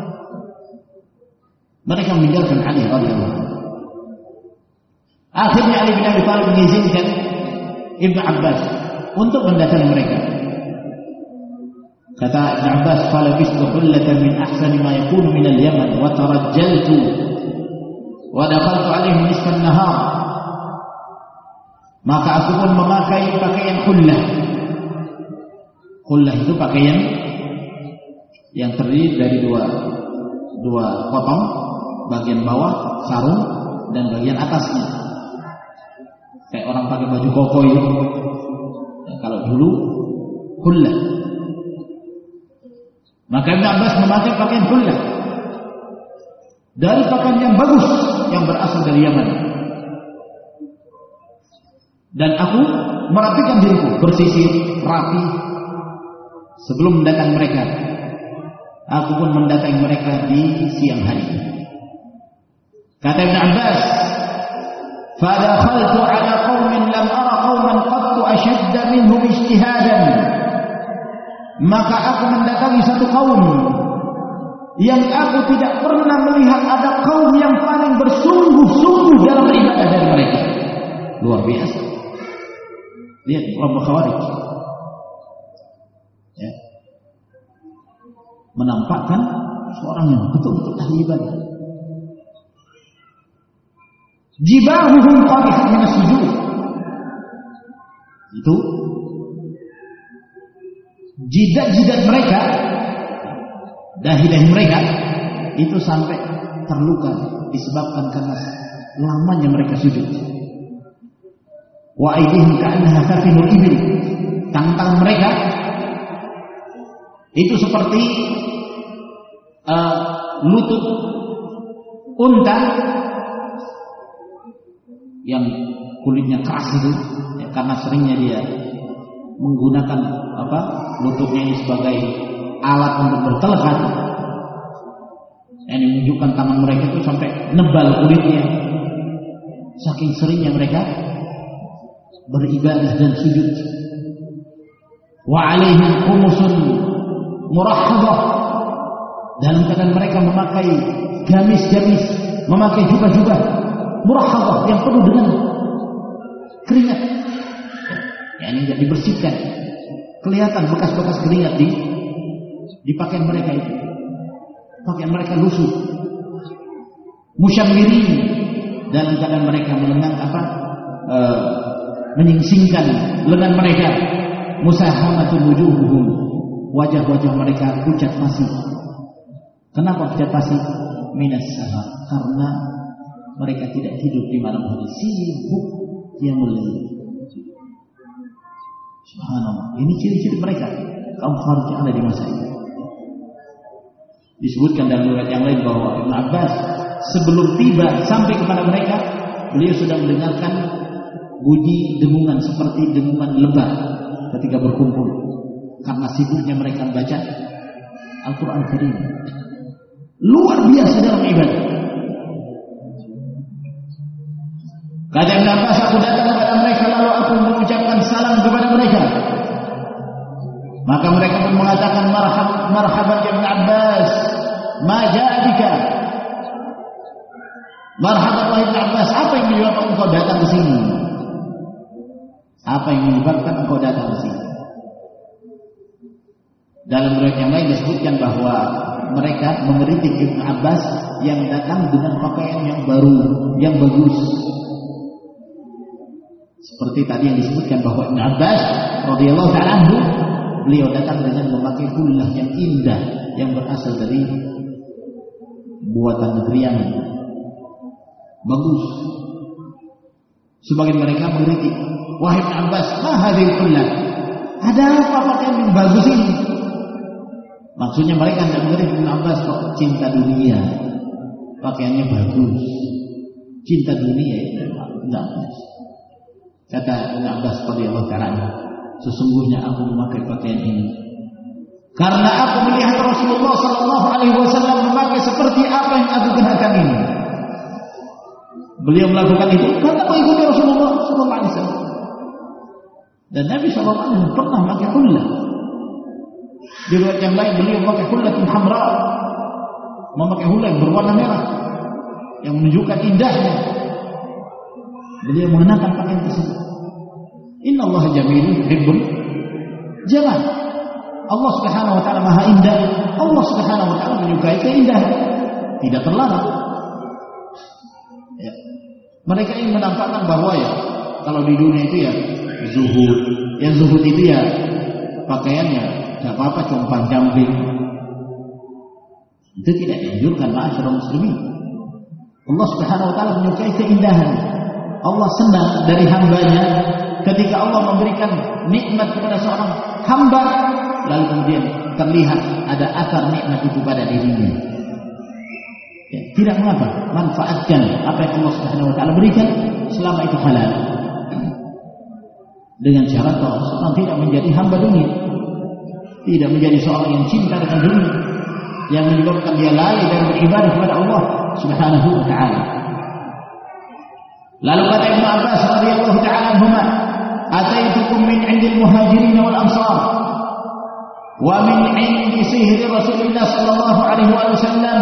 Mereka meninggalkan Ali radhiyallahu anhu. Akhirnya Ali bin Abi Thalib mengizinkan Ibnu Abbas untuk mendatangi mereka. Kata Ibnu Abbas, "Falabistu hullatan min ahsani ma yakunu min al-Yaman wa tarajjaltu wa dakhaltu alaihim nisfan nahar." Maka aku pun memakai pakaian hullah. Hullah itu pakaian yang terdiri dari dua potong, bagian bawah sarung dan bagian atasnya. Kayak orang pakai baju koko itu. Ya, kalau dulu hullah. Maka Ibnu Abbas memakai pakaian hullah dari pakaian yang bagus yang berasal dari Yaman. Dan aku merapikan diriku, bersisir, rapi sebelum mendatangi mereka. Aku pun mendatangi mereka di siang hari. Kata Ibnu Abbas, فَدَخَلْتُ عَلَى قَوْمٍ لَمْ أَرَ قَوْمًا قَطُّ أَشَدَّ مِنْهُمْ اجْتِهَادًا. Maka aku mendatangi satu kaum yang aku tidak pernah melihat ada kaum yang paling bersungguh-sungguh dalam ibadah dari mereka. Luar biasa. Lihat kelompok Khawarij, ya, menampakkan seorang yang betul-betul ahli ibadah. jibahuhum qadihat min as-sujud. Itu jidat-jidat mereka, dahi-dahi mereka itu sampai terluka disebabkan karena lamanya mereka sujud. Wa aydihim ka'annaha kafinul ibil. Tangan mereka itu seperti lutut unta yang kulitnya keras itu, ya, karena seringnya dia menggunakan lututnya ini sebagai alat untuk bertelekat. Yang menunjukkan tangan mereka itu sampai nebal kulitnya, saking seringnya mereka beribadah dan sujud. Wa alaihim khumusun murahhadah, dalam keadaan mereka memakai gamis-gamis, memakai jubah-jubah murahhadah yang penuh dengan keringat, yang tidak dibersihkan, kelihatan bekas-bekas keringat di pakaian mereka itu. Pakaian mereka lusuh, musyammirin, dalam keadaan mereka menyingsingkan lengan mereka, musahamatul wujuhuhum, wajah-wajah mereka pucat pasi. Kenapa pucat pasi? Minas sahar, karena mereka tidak tidur di malam hari, sibuk qiyamul lail. Subhanallah, ini ciri-ciri mereka kaum Khawarij yang ada di masa itu. Disebutkan dalam riwayat yang lain bahwa Ibnu Abbas sebelum tiba sampai kepada mereka, beliau sudah mendengarkan bunyi dengungan seperti dengungan lebah ketika berkumpul, karena sibuknya mereka membaca Al-Quran Karim. Luar biasa dalam ibadah. Kata Ibnu Abbas, aku datang kepada mereka lalu aku mengucapkan salam kepada mereka. Maka mereka pun mengatakan marhaban ya Ibnu Abbas, ma ja'a bika. Marhaban wahai Ibnu Abbas, apa yang menyebabkan engkau datang ke sini? Apa yang menyebabkan engkau datang ke sini? Dalam riwayat yang lain disebutkan bahwa mereka mengkritik Ibnu Abbas yang datang dengan pakaian yang baru, yang bagus. Seperti tadi yang disebutkan bahwa Ibnu Abbas radhiyallahu ta'ala anhu, beliau datang dengan memakai hullah yang indah yang berasal dari buatan negeri Yaman. Bagus. Sebagian mereka mengkritik, wahai Ibnu Abbas, ma hadhihi hullah? Ada apa pakaian yang bagus ini? Maksudnya mereka tidak mengkritik Ibnu Abbas kok cinta dunia, pakaiannya bagus. Cinta dunia itu tidak bagus. Kata Ibnu Abbas radhiyallahu ta'ala, sesungguhnya aku memakai pakaian ini karena aku melihat Rasulullah sallallahu alaihi wasallam memakai seperti apa yang aku kenakan ini. Beliau melakukan itu karena mengikuti Rasulullah sallallahu alaihi wasallam. Dan Nabi sallallahu alaihi wasallam pernah memakai hullah. Di riwayat yang lain beliau memakai hullatun hamra, memakai hullah yang berwarna merah yang menunjukkan indahnya. Beliau mengenakan pakaian tersebut. Inna Allah jamilun yuhibbul jamal. Allah Subhanahu wa ta'ala Maha Indah. Allah Subhanahu wa ta'ala menyukai keindahan, tidak terlarang. Ya. Mereka ingin menampakkan bahwa ya, kalau di dunia itu ya zuhud. Yang zuhud itu ya pakaiannya tidak apa-apa, compang-camping. Itu tidak dianjurkan, ma'asyiral muslimin. Allah Subhanahu wa ta'ala menyukai keindahan. Allah senang dari hambanya ketika Allah memberikan nikmat kepada seorang hamba, lalu kemudian terlihat ada akar nikmat itu pada dirinya. Ya, tidak mengapa, manfaatkan apa yang Allah Subhanahu wa ta'ala berikan selama itu halal, dengan syarat bahwa seorang tidak menjadi hamba dunia, tidak menjadi seorang yang cinta dengan dunia, yang menyebabkan dia lalai dari beribadah kepada Allah Subhanahu wa ta'ala. Lalu kata Ibnu Abbas radhiyallahu ta'ala anhuma, ataitukum min 'indil muhajirin wal ansar wa min 'indi sihri Rasulullah sallallahu alaihi wasallam.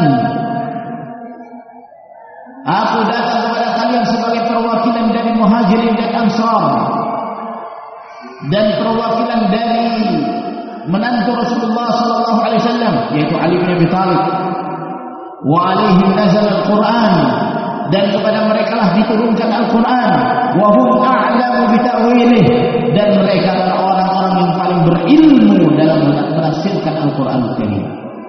Aku datang kepada kalian sebagai perwakilan dari muhajirin dan ansar dan perwakilan dari menantu Rasulullah sallallahu alaihi wasallam, yaitu Ali bin Abi Thalib. Wa alaihi nazal al-Quran, dan kepada mereka lah diturunkan Al-Quran. Wa hum a'lamu bita'wilih, dan mereka adalah orang-orang yang paling berilmu dalam menafsirkan Al-Quran Al-Karim.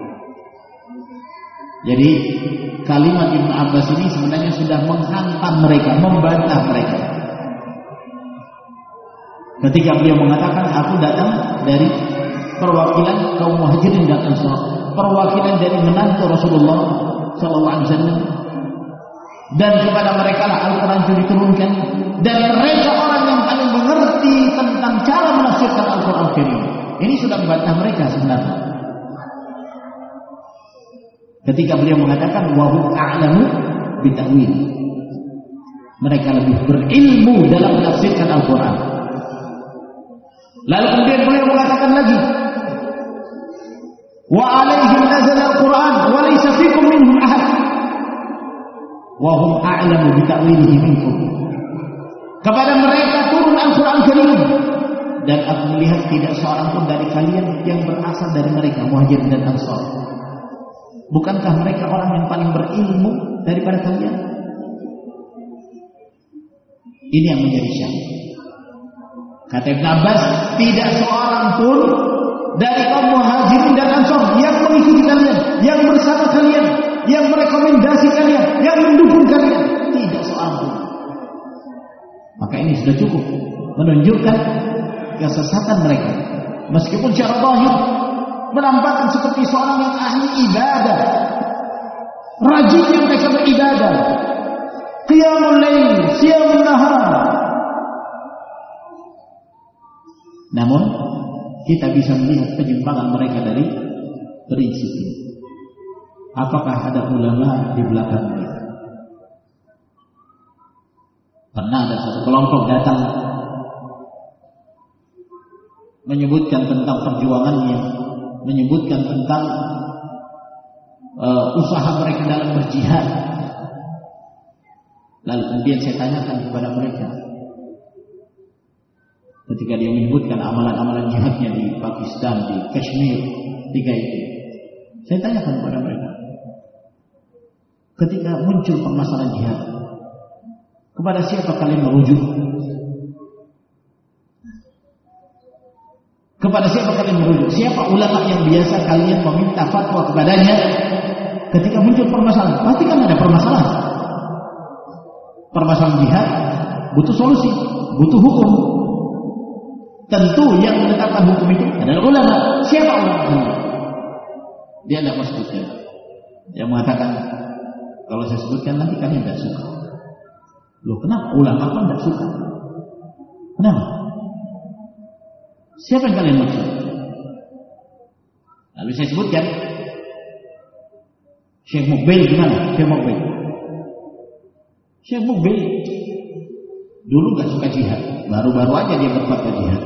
Jadi kalimat Ibnu Abbas ini sebenarnya sudah menghantam mereka, membantah mereka. Ketika beliau mengatakan, aku datang dari perwakilan kaum Muhajirin dan Ansar, perwakilan dari menantu Rasulullah SAW, dan kepada mereka lah Al-Quran itu diturunkan, dan mereka orang yang paling mengerti tentang cara menafsirkan Al-Quran Karim. Ini sudah membantah mereka sebenarnya. Ketika beliau mengatakan wa hum a'lamu bita'wil, mereka lebih berilmu dalam menafsirkan Al-Quran. Lalu kemudian beliau mengatakan lagi, wa alaihim nazala al-Quran wa laysa fikum minhum ahad wa hum a'lamu bita'wilihi minkum. Kepada mereka turun Al-Quran Karim, dan aku melihat tidak seorang pun dari kalian yang berasal dari mereka Muhajirin dan Ansar. Bukankah mereka orang yang paling berilmu daripada kalian? Ini yang menjadi syarat. Kata Ibn Abbas, tidak seorang pun dari kaum Muhajirin dan Ansar yang mengikuti kalian, yang bersama kalian, yang merekomendasi kalian, yang mendukung kalian. Tidak seorang pun. Maka ini sudah cukup menunjukkan kesesatan mereka. Meskipun secara zahir menampakkan seperti seorang yang ahli ibadah, rajinnya mereka beribadah, qiyamul lail, siyamun nahar. Namun kita bisa melihat penyimpangan mereka dari prinsip ini. Apakah ada ulama di belakang mereka? Pernah ada satu kelompok datang menyebutkan tentang perjuangannya, menyebutkan tentang usaha mereka dalam berjihad. Lalu kemudian saya tanyakan kepada mereka, ketika dia menyebutkan amalan-amalan jihadnya di Pakistan, di Kashmir, tiga itu, saya tanyakan kepada mereka, ketika muncul permasalahan jihad, kepada siapa kalian merujuk? Kepada siapa kalian merujuk? Siapa ulama yang biasa kalian meminta fatwa kepadanya ketika muncul permasalahan? Pasti kan ada permasalahan. Permasalahan jihad butuh solusi, butuh hukum. Tentu yang menetapkan hukum itu adalah ulama. Siapa ulama? Dia tidak mau sebutkan. Dia mengatakan, kalau saya sebutkan nanti kalian tidak suka. Loh, kenapa ulama pun tidak suka? Kenapa? Siapa yang kalian maksud? Lalu saya sebutkan, Syekh Mukbil gimana? Syekh Mukbil. Syekh Mukbil dulu nggak suka jihad, baru-baru aja dia berfatwa jihad.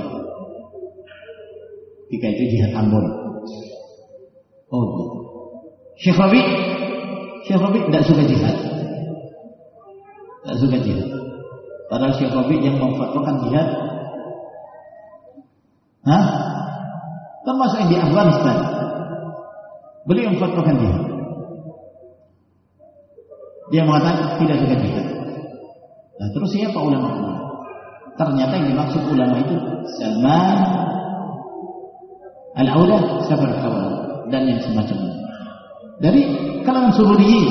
Ketika itu jihad Ambon. Oh, gitu. Syekh Rabi tidak suka jihad, tidak suka jihad. Padahal Syekh Rabi yang memfatwakan jihad, termasuk yang di Afghanistan, beliau memfatwakan jihad. Dia mengatakan tidak suka jihad. Nah, terus siapa ulama? Ternyata yang dimaksud ulama itu Salman Al-Audah, Safar Al-Awal, dan yang semacamnya. Dari kalangan Sururiyin.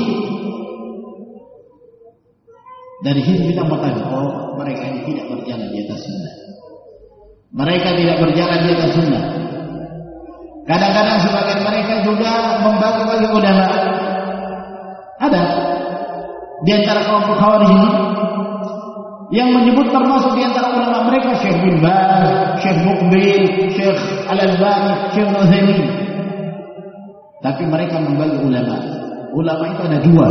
Dari sini kita mengatakan, oh, mereka ini tidak berjalan di atas sunnah. Mereka tidak berjalan di atas sunnah. Kadang-kadang sebagian mereka juga membagi-bagi ulama. Ada di antara kelompok Khawarij ini yang menyebut termasuk di antara ulama mereka Syekh bin Baz, Syekh Mukbil, Syekh Al-Albani, Syekh Al-Utsaimin. Tapi mereka membagi ulama. Ulama itu ada dua.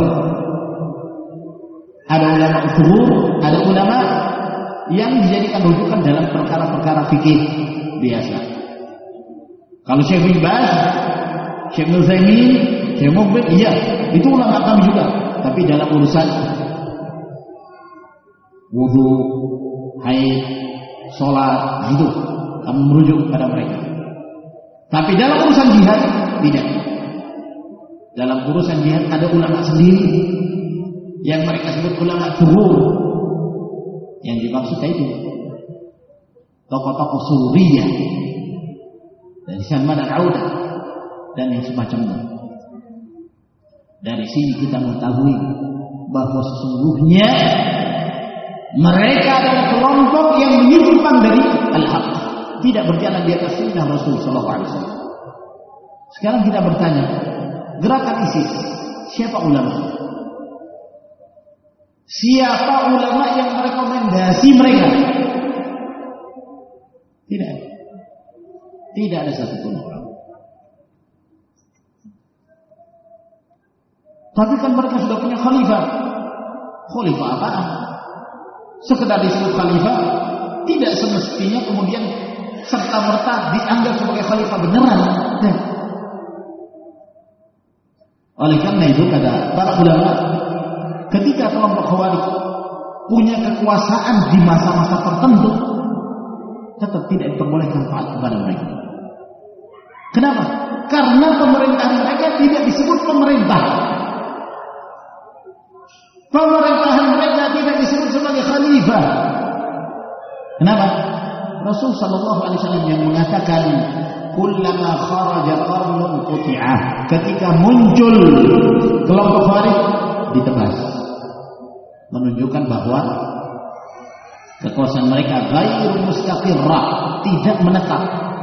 Ada ulama usul, ada ulama yang dijadikan rujukan dalam perkara-perkara fikih biasa. Kalau Syekh bin Baz, Syekh Al-Utsaimin, Syekh Mukbil, iya, itu ulama kami juga. Tapi dalam urusan wudu, haid, sholat, itu kami merujuk kepada mereka. Tapi dalam urusan jihad tidak. Dalam urusan jihad ada ulama sendiri yang mereka sebut ulama zuhur. Yang dimaksud itu tokoh-tokoh Suriyah dari Salman al-Auda dan yang semacamnya. Dari sini kita mengetahui bahwa sesungguhnya mereka adalah kelompok yang menyimpang dari al-haq, tidak berjalan di atas sunnah Rasul sallallahu alaihi wasallam. Sekarang kita bertanya, gerakan ISIS, siapa ulama? Siapa ulama yang merekomendasi mereka? Tidak ada satupun orang. Tapi kan mereka sudah punya khalifah. Khalifah apaan? Sekedar disebut khalifah, tidak semestinya kemudian serta-merta dianggap sebagai khalifah beneran. Oleh karena itu kata para ulama, ketika kelompok Khawarij punya kekuasaan di masa-masa tertentu, tetap tidak diperbolehkan taat kepada mereka. Kenapa? Karena pemerintahan mereka tidak disebut pemerintah. Pemerintahan mereka tidak disebut sebagai khalifah. Kenapa? Rasul sallallahu alaihi wasallam yang mengatakan, kullama kharaja qarnun quti'ah, ketika muncul kelompok Khawarij ditebas, menunjukkan bahwa kekuasaan mereka ghairu mustaqirrah, tidak menetap.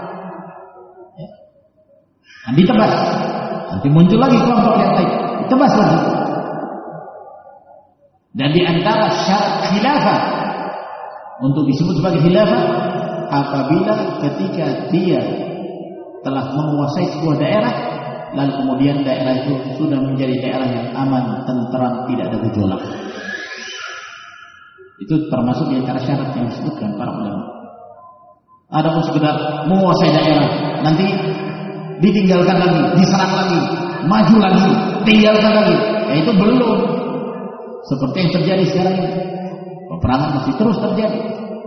Ditebas, nanti muncul lagi kelompok yang lain, ditebas lagi. Dan di antara syarat khilafah untuk disebut sebagai khilafah, apabila ketika dia telah menguasai sebuah daerah, lalu kemudian daerah itu sudah menjadi daerah yang aman, tentram, tidak ada gejolak. Itu termasuk di antara syarat yang disebutkan para ulama. Ada pun sekedar menguasai daerah, nanti ditinggalkan lagi, diserang lagi, maju lagi, tinggalkan lagi, itu belum. Seperti yang terjadi sekarang ini, peperangan masih terus terjadi.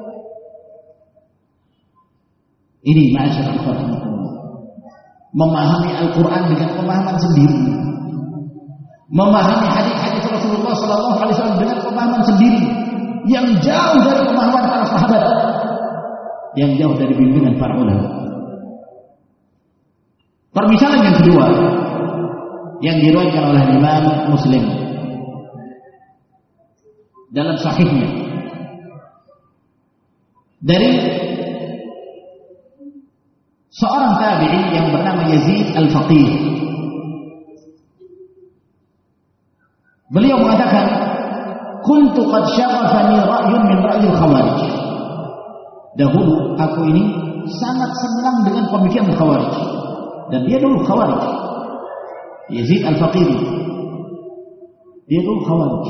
Ini ma'asyiral ikhwan, memahami Al-Quran dengan pemahaman sendiri, memahami hadis-hadis Rasulullah SAW dengan pemahaman sendiri, yang jauh dari pemahaman para sahabat, yang jauh dari bimbingan para ulama. Permisalan yang kedua yang diriwayatkan oleh Imam Muslim dalam sahihnya dari seorang tabi'i yang bernama Yazid Al-Faqih. Beliau mengatakan, kuntu qad syaghafani ra'yun min ra'yil khawarij. Dahulu aku ini sangat senang dengan pemikiran Khawarij, dan dia dulu Khawarij. Yazid Al-Faqih dia dulu Khawarij.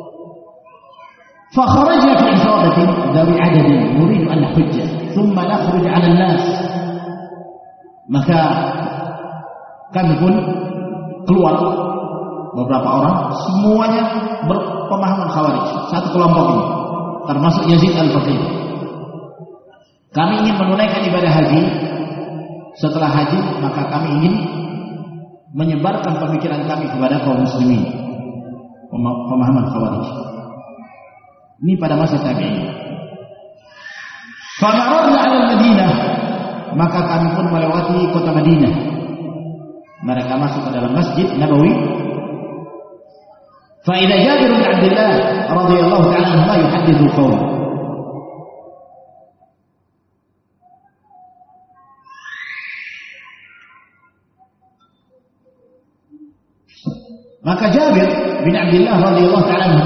Fa kharajna fi isabatin dhawi adadin nuridu an nahujja thumma nakhruj 'ala an-nas. Maka kami pun keluar beberapa orang, semuanya berpemahaman Khawarij, satu kelompok ini, termasuk Yazid Al-Faqih. Kami ingin menunaikan ibadah haji. Setelah haji, maka kami ingin menyebarkan pemikiran kami kepada kaum muslimin, pemahaman Khawarij. Ini pada masa tabi'in. Fa mararna 'ala al-Madinah, maka kami pun melewati kota Madinah. Mereka masuk ke dalam Masjid Nabawi. Fa idza Jabir bin Abdullah radhiyallahu ta'ala anhu yuhaddithu qaum. Maka Jabir bin Abdullah radhiyallahu ta'ala anhu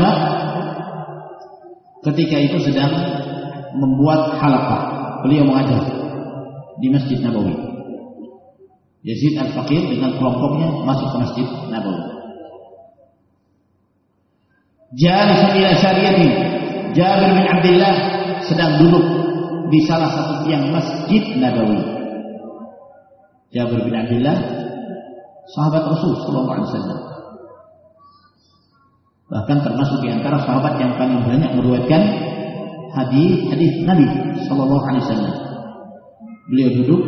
ketika itu sedang membuat halaqah, beliau mengajar di Masjid Nabawi. Yazid Al-Faqih dengan kelompoknya masuk ke Masjid Nabawi. Jalisun ila syariati, Jabir bin Abdullah sedang duduk di salah satu tiang Masjid Nabawi. Jabir bin Abdullah sahabat Rasul sallallahu alaihi wasallam, bahkan termasuk di antara sahabat yang paling banyak meriwayatkan hadis Nabi sallallahu alaihi wasallam. Beliau duduk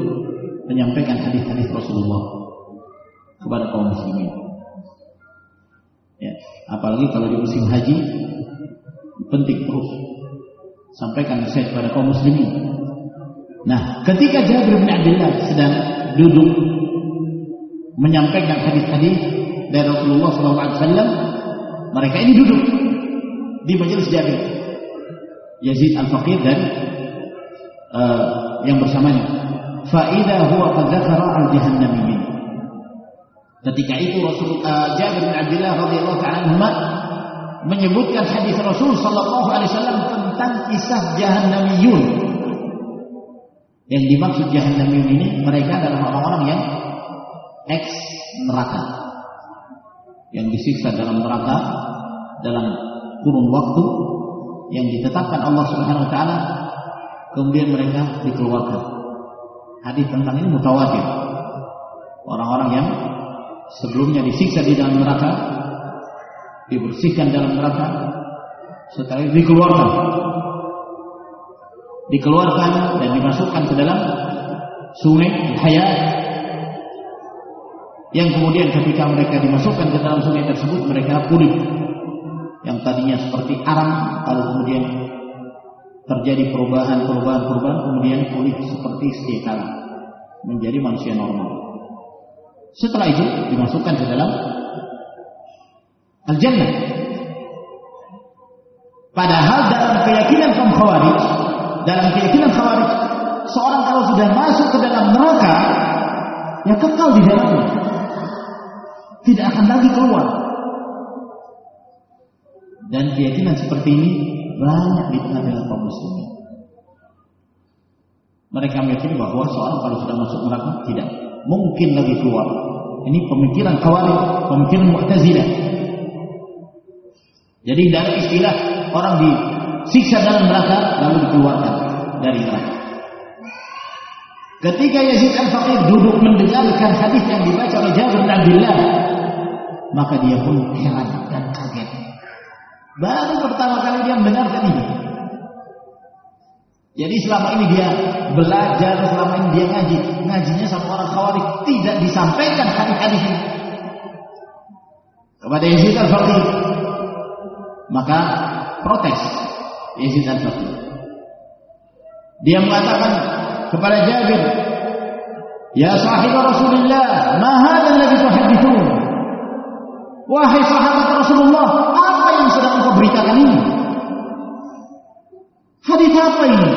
menyampaikan hadis-hadis Rasulullah kepada kaum muslimin. Ya, apalagi kalau di musim haji, penting terus sampaikan nasihat kepada kaum muslimin. Nah, ketika Jabir bin Abdullah sedang duduk menyampaikan hadis-hadis dari Rasulullah SAW, mereka ini duduk di majelis Jabir, Yazid Al-Faqir dan yang bersamanya. Fa'idha huwa qad dzakara al-jahannamiyyin. Ketika itu Jabir bin Abdullah radhiyallahu ta'ala anhu menyebutkan hadis Rasul sallallahu alaihi wasallam tentang kisah jahannamiyun. Yang dimaksud jahannamiyun ini mereka adalah orang-orang yang ex neraka, yang disiksa dalam neraka dalam kurun waktu yang ditetapkan Allah Subhanahu wa taala, kemudian mereka dikeluarkan. Hadis tentang ini mutawatir. Orang-orang yang sebelumnya disiksa di dalam neraka, dibersihkan dalam neraka, setelah itu dikeluarkan dan dimasukkan ke dalam sungai hayat, yang kemudian ketika mereka dimasukkan ke dalam sungai tersebut mereka pulih, yang tadinya seperti arang, lalu kemudian terjadi perubahan kemudian pulih seperti sedia kala menjadi manusia normal. Setelah itu dimasukkan ke dalam al-jannah. Padahal dalam keyakinan kaum Khawarij, seorang kalau sudah masuk ke dalam neraka, ya kekal di dalamnya, tidak akan lagi keluar. Dan keyakinan seperti ini banyak di tengah-tengah kaum muslimin. Mereka meyakini bahwa seorang kalau sudah masuk neraka tidak mungkin lagi keluar. Ini pemikiran Khawarij, pemikiran Mu'tazilah. Jadi dari istilah orang disiksa dalam neraka lalu dikeluarkan dari neraka. Ketika Yazid Al-Faqir duduk mendengarkan hadis yang dibaca oleh Jabir bin Abdullah, maka dia pun heran dan kaget. Baru pertama kali dia mendengarkan ini. Jadi selama ini dia belajar, selama ini dia ngajinya sama orang Khawarij, tidak disampaikan hadis-hadis ini kepada Yazid Al-Faqir. Maka protes Yazid Al-Faqir. Dia mengatakan kepada Jabir, "Ya sahib Rasulullah, ma hadha alladhi tuhaddithun?" Wahai sahabat Rasulullah, apa yang sedang engkau beritakan ini? Hadis apa ini?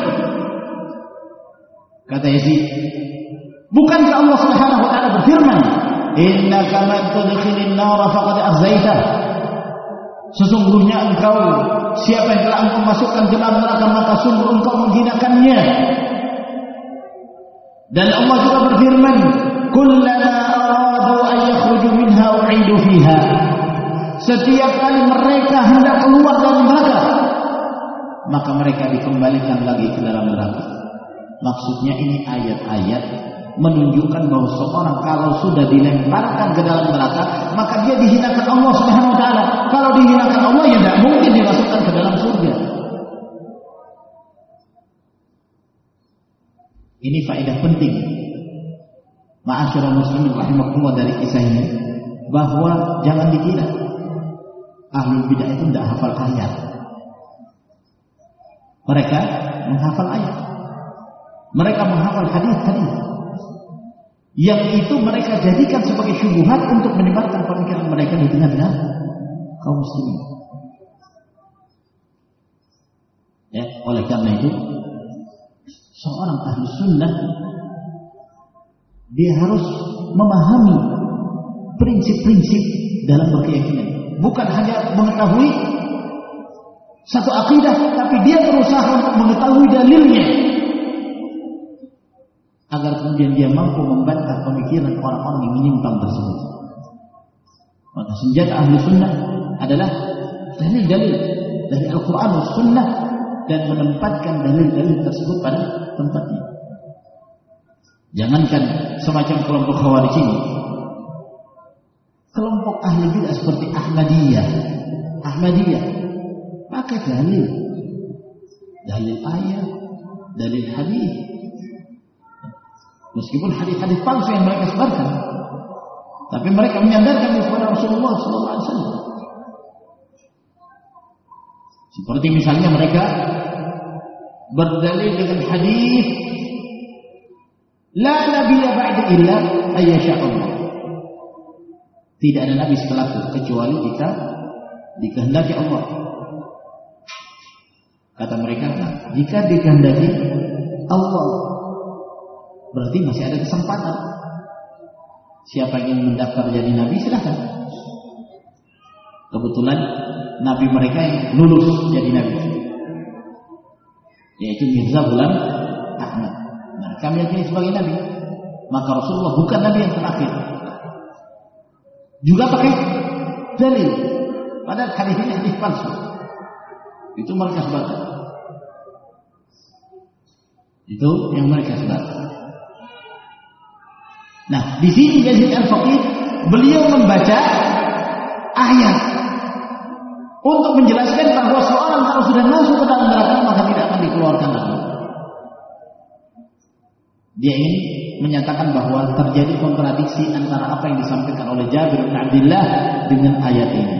Kata Yazid, bukankah Allah Subhanahu wa taala berfirman, "Innaka man tudkhilin nar faqad akhzaitah." Sesungguhnya engkau, siapa yang telah engkau masukkan ke dalam neraka, maka sungguh engkau menghinakannya. Dan Allah juga berfirman, "Kullama aradu an yakhruju minha u'idu fiha." Setiap kali mereka hendak keluar dari neraka, maka mereka dikembalikan lagi ke dalam neraka. Maksudnya ini ayat-ayat menunjukkan bahwa seorang kalau sudah dilemparkan ke dalam neraka, maka dia dihinakan Allah Subhanahu wa taala. Kalau dihinakan Allah, ya tidak mungkin dimasukkan ke dalam surga. Ini faedah penting, ma'asyiral muslimin rahimakumullah, dari kisah ini, bahwa jangan dikira ahli bidah itu tidak hafal ayat. Mereka menghafal ayat, mereka menghafal hadis-hadis yang itu mereka jadikan sebagai syubhat untuk menyebarkan pemikiran mereka di tengah-tengah kaum muslimin. Ya, oleh karena itu seorang ahli sunnah dia harus memahami prinsip-prinsip dalam berkeyakinan, bukan hanya mengetahui satu akidah, tapi dia berusaha untuk mengetahui dalilnya agar kemudian dia mampu membantah pemikiran orang-orang yang menyimpang tersebut. Maka senjata ahli sunnah adalah dalil-dalil dari Al-Quran dan Sunnah dan menempatkan dalil-dalil tersebut pada tempatnya. Jangankan semacam kelompok Khawarij ini, kelompok ahli bidah seperti Ahmadiyah pakai dalil ayat, dalil hadis, meskipun hadis-hadis palsu yang mereka sebarkan, tapi mereka menyandarkan kepada Rasulullah SAW. Seperti misalnya mereka berdalil dengan hadis la nabiyya ba'da illa ayyasha Allah. Tidak ada nabi setelahku kecuali jika dikehendaki Allah. Kata mereka, nah, jika dikehendaki Allah berarti masih ada kesempatan. Siapa yang ingin mendaftar jadi nabi silahkan. Kebetulan nabi mereka yang lulus jadi nabi, yaitu Mirza Ghulam Ahmad. Nah, kami yakini sebagai nabi. Maka Rasulullah bukan nabi yang terakhir. Juga pakai dalil. Padahal hadis ini hadis palsu. Itu mereka sebagai. Itu yang mereka sebagai. Nah, di sini Yazid Al-Faqih beliau membaca ayat untuk menjelaskan bahwa seorang kalau sudah masuk ke dalam neraka maka tidak akan dikeluarkan lagi. Dia ingin menyatakan bahwa terjadi kontradiksi antara apa yang disampaikan oleh Jabir bin Abdullah dengan ayat ini.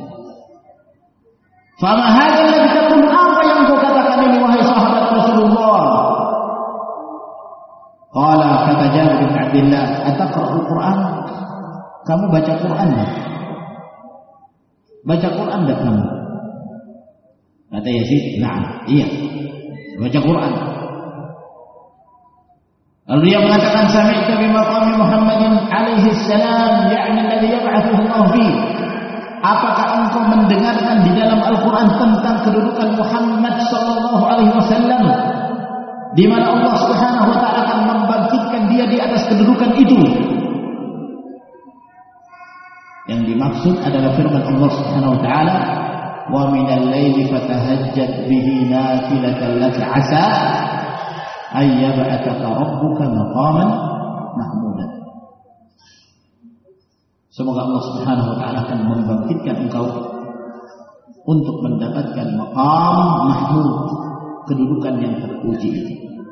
Fama hadzal ladzi taqul, apa yang kau katakan ini wahai sahabat Rasulullah? Qala, kata Jabir bin Abdullah, ataqra'ul Qur'an? Kamu baca Quran enggak? Baca Quran enggak kamu? Kata Yazid, "Na'am." Iya. Baca Quran. Lalu dia mengatakan, "Sami'tu bi maqami Muhammadin alaihi salam, ya'ni alladhi yab'athuhu Allah fi." Apakah engkau mendengarkan di dalam Al-Qur'an tentang kedudukan Muhammad sallallahu alaihi wasallam, di mana Allah Subhanahu wa taala akan membangkitkan dia di atas kedudukan itu? Yang dimaksud adalah firman Allah Subhanahu wa taala, "Wa minal laili fatahajjad bihi nafilatan laka 'asa ay yab'athaka rabbuka maqaman mahmudan." Semoga Allah Subhanahu wa taala akan membangkitkan engkau untuk mendapatkan maqam mahmud, kedudukan yang terpuji itu.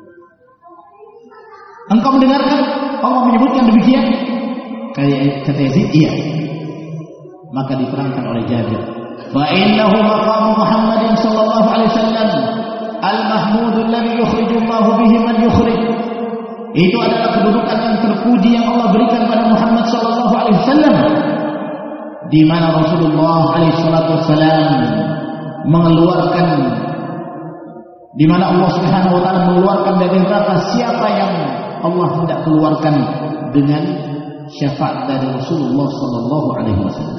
Engkau mendengarkan Allah menyebutkan demikian? Kata Yazid, iya. Maka diterangkan oleh Jabir, fa innahu maqamu Muhammadin sallallahu alaihi wasallam al-mahmud alladhi yukhriju Allah bihi man yukhrij. Itu adalah kedudukan yang terpuji yang Allah berikan pada Muhammad sallallahu alaihi wasallam, di mana Rasulullah alaihi salatu wasallam mengeluarkan, di mana Allah Subhanahu wa taala mengeluarkan dari neraka siapa yang Allah hendak keluarkan dengan syafaat dari Rasulullah sallallahu alaihi wasallam.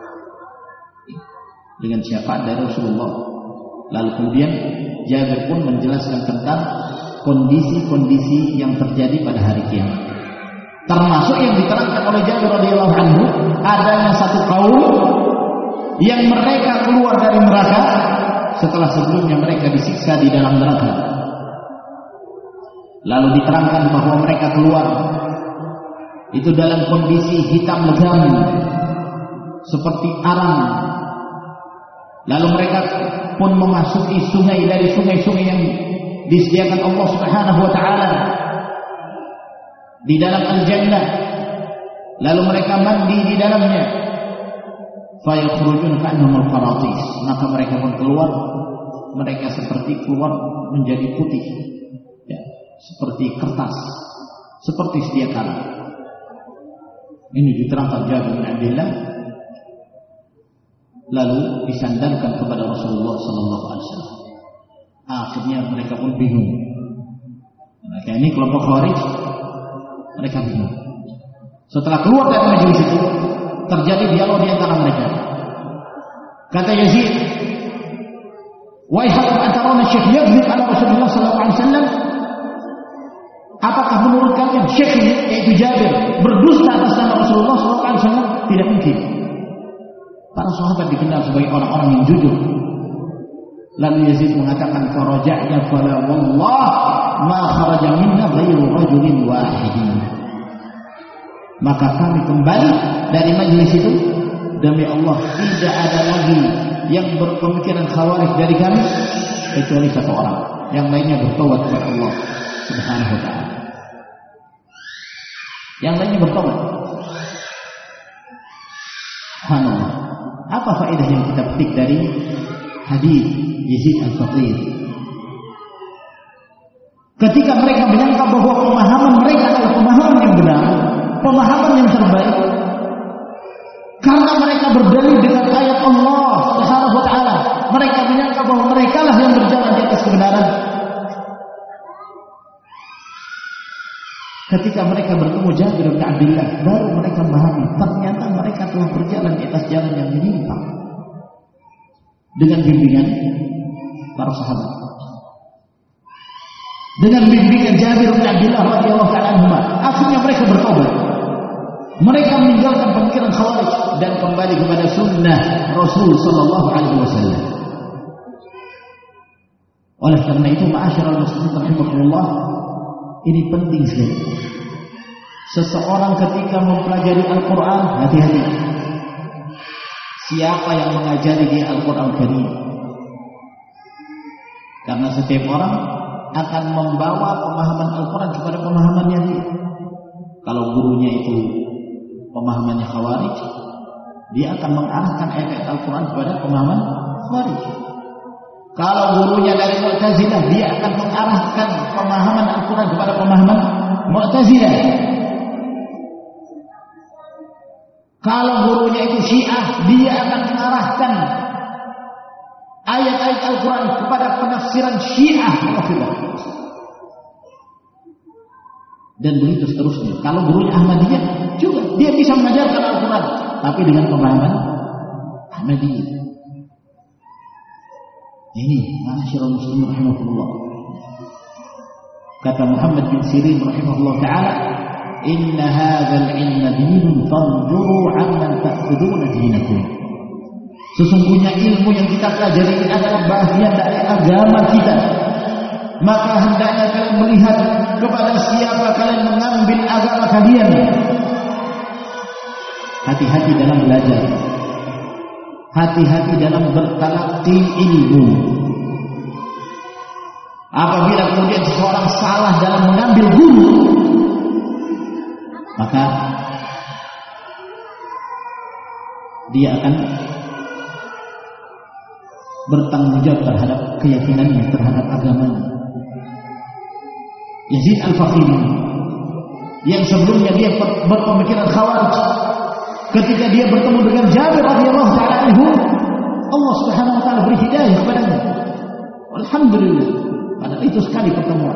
Dengan syafaat dari Rasulullah. Lalu kemudian Jabir pun menjelaskan tentang kondisi-kondisi yang terjadi pada hari kiamat. Termasuk yang diterangkan oleh Jabir radhiyallahu anhu, adanya satu kaum yang mereka keluar dari neraka setelah sebelumnya mereka disiksa di dalam neraka. Lalu diterangkan bahwa mereka keluar itu dalam kondisi hitam legam seperti arang. Lalu mereka pun memasuki sungai dari sungai-sungai yang disediakan Allah Subhanahu wa taala di dalam al-jannah. Lalu mereka mandi di dalamnya. Fa yakhrujun ka'annahum al-qaratis. Maka mereka pun keluar, mereka seperti keluar menjadi putih. Ya, seperti kertas, seperti sedia kala. Ini diterangkan Jabir bin Abdullah. Lalu disandarkan kepada Rasulullah sallallahu alaihi wasallam. Akhirnya mereka pun bingung. Mereka ini kelompok Khawarij, mereka bingung. Setelah keluar dari majelis itu, terjadi dialog di antara mereka. Kata Yazid, "Wahai antarana syekh yakdzib ala Rasulullah sallallahu alaihi wasallam?" Apakah menurut kalian syekh ini, yaitu Jabir, berdusta atas nama Rasulullah sallallahu alaihi wasallam? Tidak mungkin. Para sahabat dikenal sebagai orang-orang yang jujur. Lalu Yazid mengatakan, "Faraja'na fala wallah ma kharaja minna ghairu rajulin wahidin." Maka kami kembali dari majelis itu, demi Allah tidak ada lagi yang berpemikiran khawarij dari kami kecuali satu orang. Yang lainnya bertaubat kepada Allah Subhanahu wa taala. Yang lainnya bertaubat. Subhanallah. Apa faedah yang kita petik dari hadis Yazid Al-Faqir. Ketika mereka menyangka bahwa pemahaman mereka adalah pemahaman yang benar, pemahaman yang terbaik, karena mereka berdalil dengan ayat Allah Subhanahu wa taala, mereka menyangka bahwa mereka lah yang berjalan di atas kebenaran. Ketika mereka bertemu Jabir bin Abdullah, baru mereka memahami ternyata mereka telah berjalan di atas jalan yang menyimpang dengan bimbingan para sahabat. Dengan bimbingan Jabir bin Abdullah radhiyallahu ta'ala anhu, akhirnya mereka bertobat. Mereka meninggalkan pemikiran Khawarij dan kembali kepada sunnah Rasul sallallahu alaihi wasallam. Oleh karena itu, ma'asyiral muslimin rahimakumullah, ini penting sekali. Seseorang ketika mempelajari Al-Quran, hati-hati. Siapa yang mengajari dia Al-Quran Karim? Karena setiap orang akan membawa pemahaman Al-Quran kepada pemahamannya dia. Kalau gurunya itu pemahamannya Khawarij, dia akan mengarahkan ayat Al-Quran kepada pemahaman Khawarij. Kalau gurunya dari Mu'tazilah, dia akan mengarahkan pemahaman Al-Quran kepada pemahaman Mu'tazilah. Kalau gurunya itu Syiah, dia akan mengarahkan ayat-ayat Al-Quran kepada penafsiran Syiah. Dan begitu seterusnya. Kalau gurunya Ahmadiyah juga, dia bisa mengajarkan Al-Quran, tapi dengan pemahaman Ahmadiyah. Ini ma'asyiral muslimin rahimahullah. Kata Muhammad bin Sirin rahimahullah ta'ala, inna hadzal ilma dinun fanzuru 'amman ta'khuduna dinakum. Sesungguhnya ilmu yang kita pelajari ini adalah bagian dari agama kita. Maka hendaknya kalian melihat kepada siapa kalian mengambil agama kalian. Hati-hati dalam belajar. Hati-hati dalam bertalaqi ilmu. Apabila kemudian seseorang salah dalam mengambil guru, maka dia akan bertanggung jawab terhadap keyakinannya, terhadap agamanya. Yazid Al-Faqir yang sebelumnya dia berpemikiran Khawarij, ketika dia bertemu dengan Jabir radhiyallahu ta'ala anhu, Allah Subhanahu wa taala beri hidayah kepadanya. Alhamdulillah, padahal itu sekali pertemuan.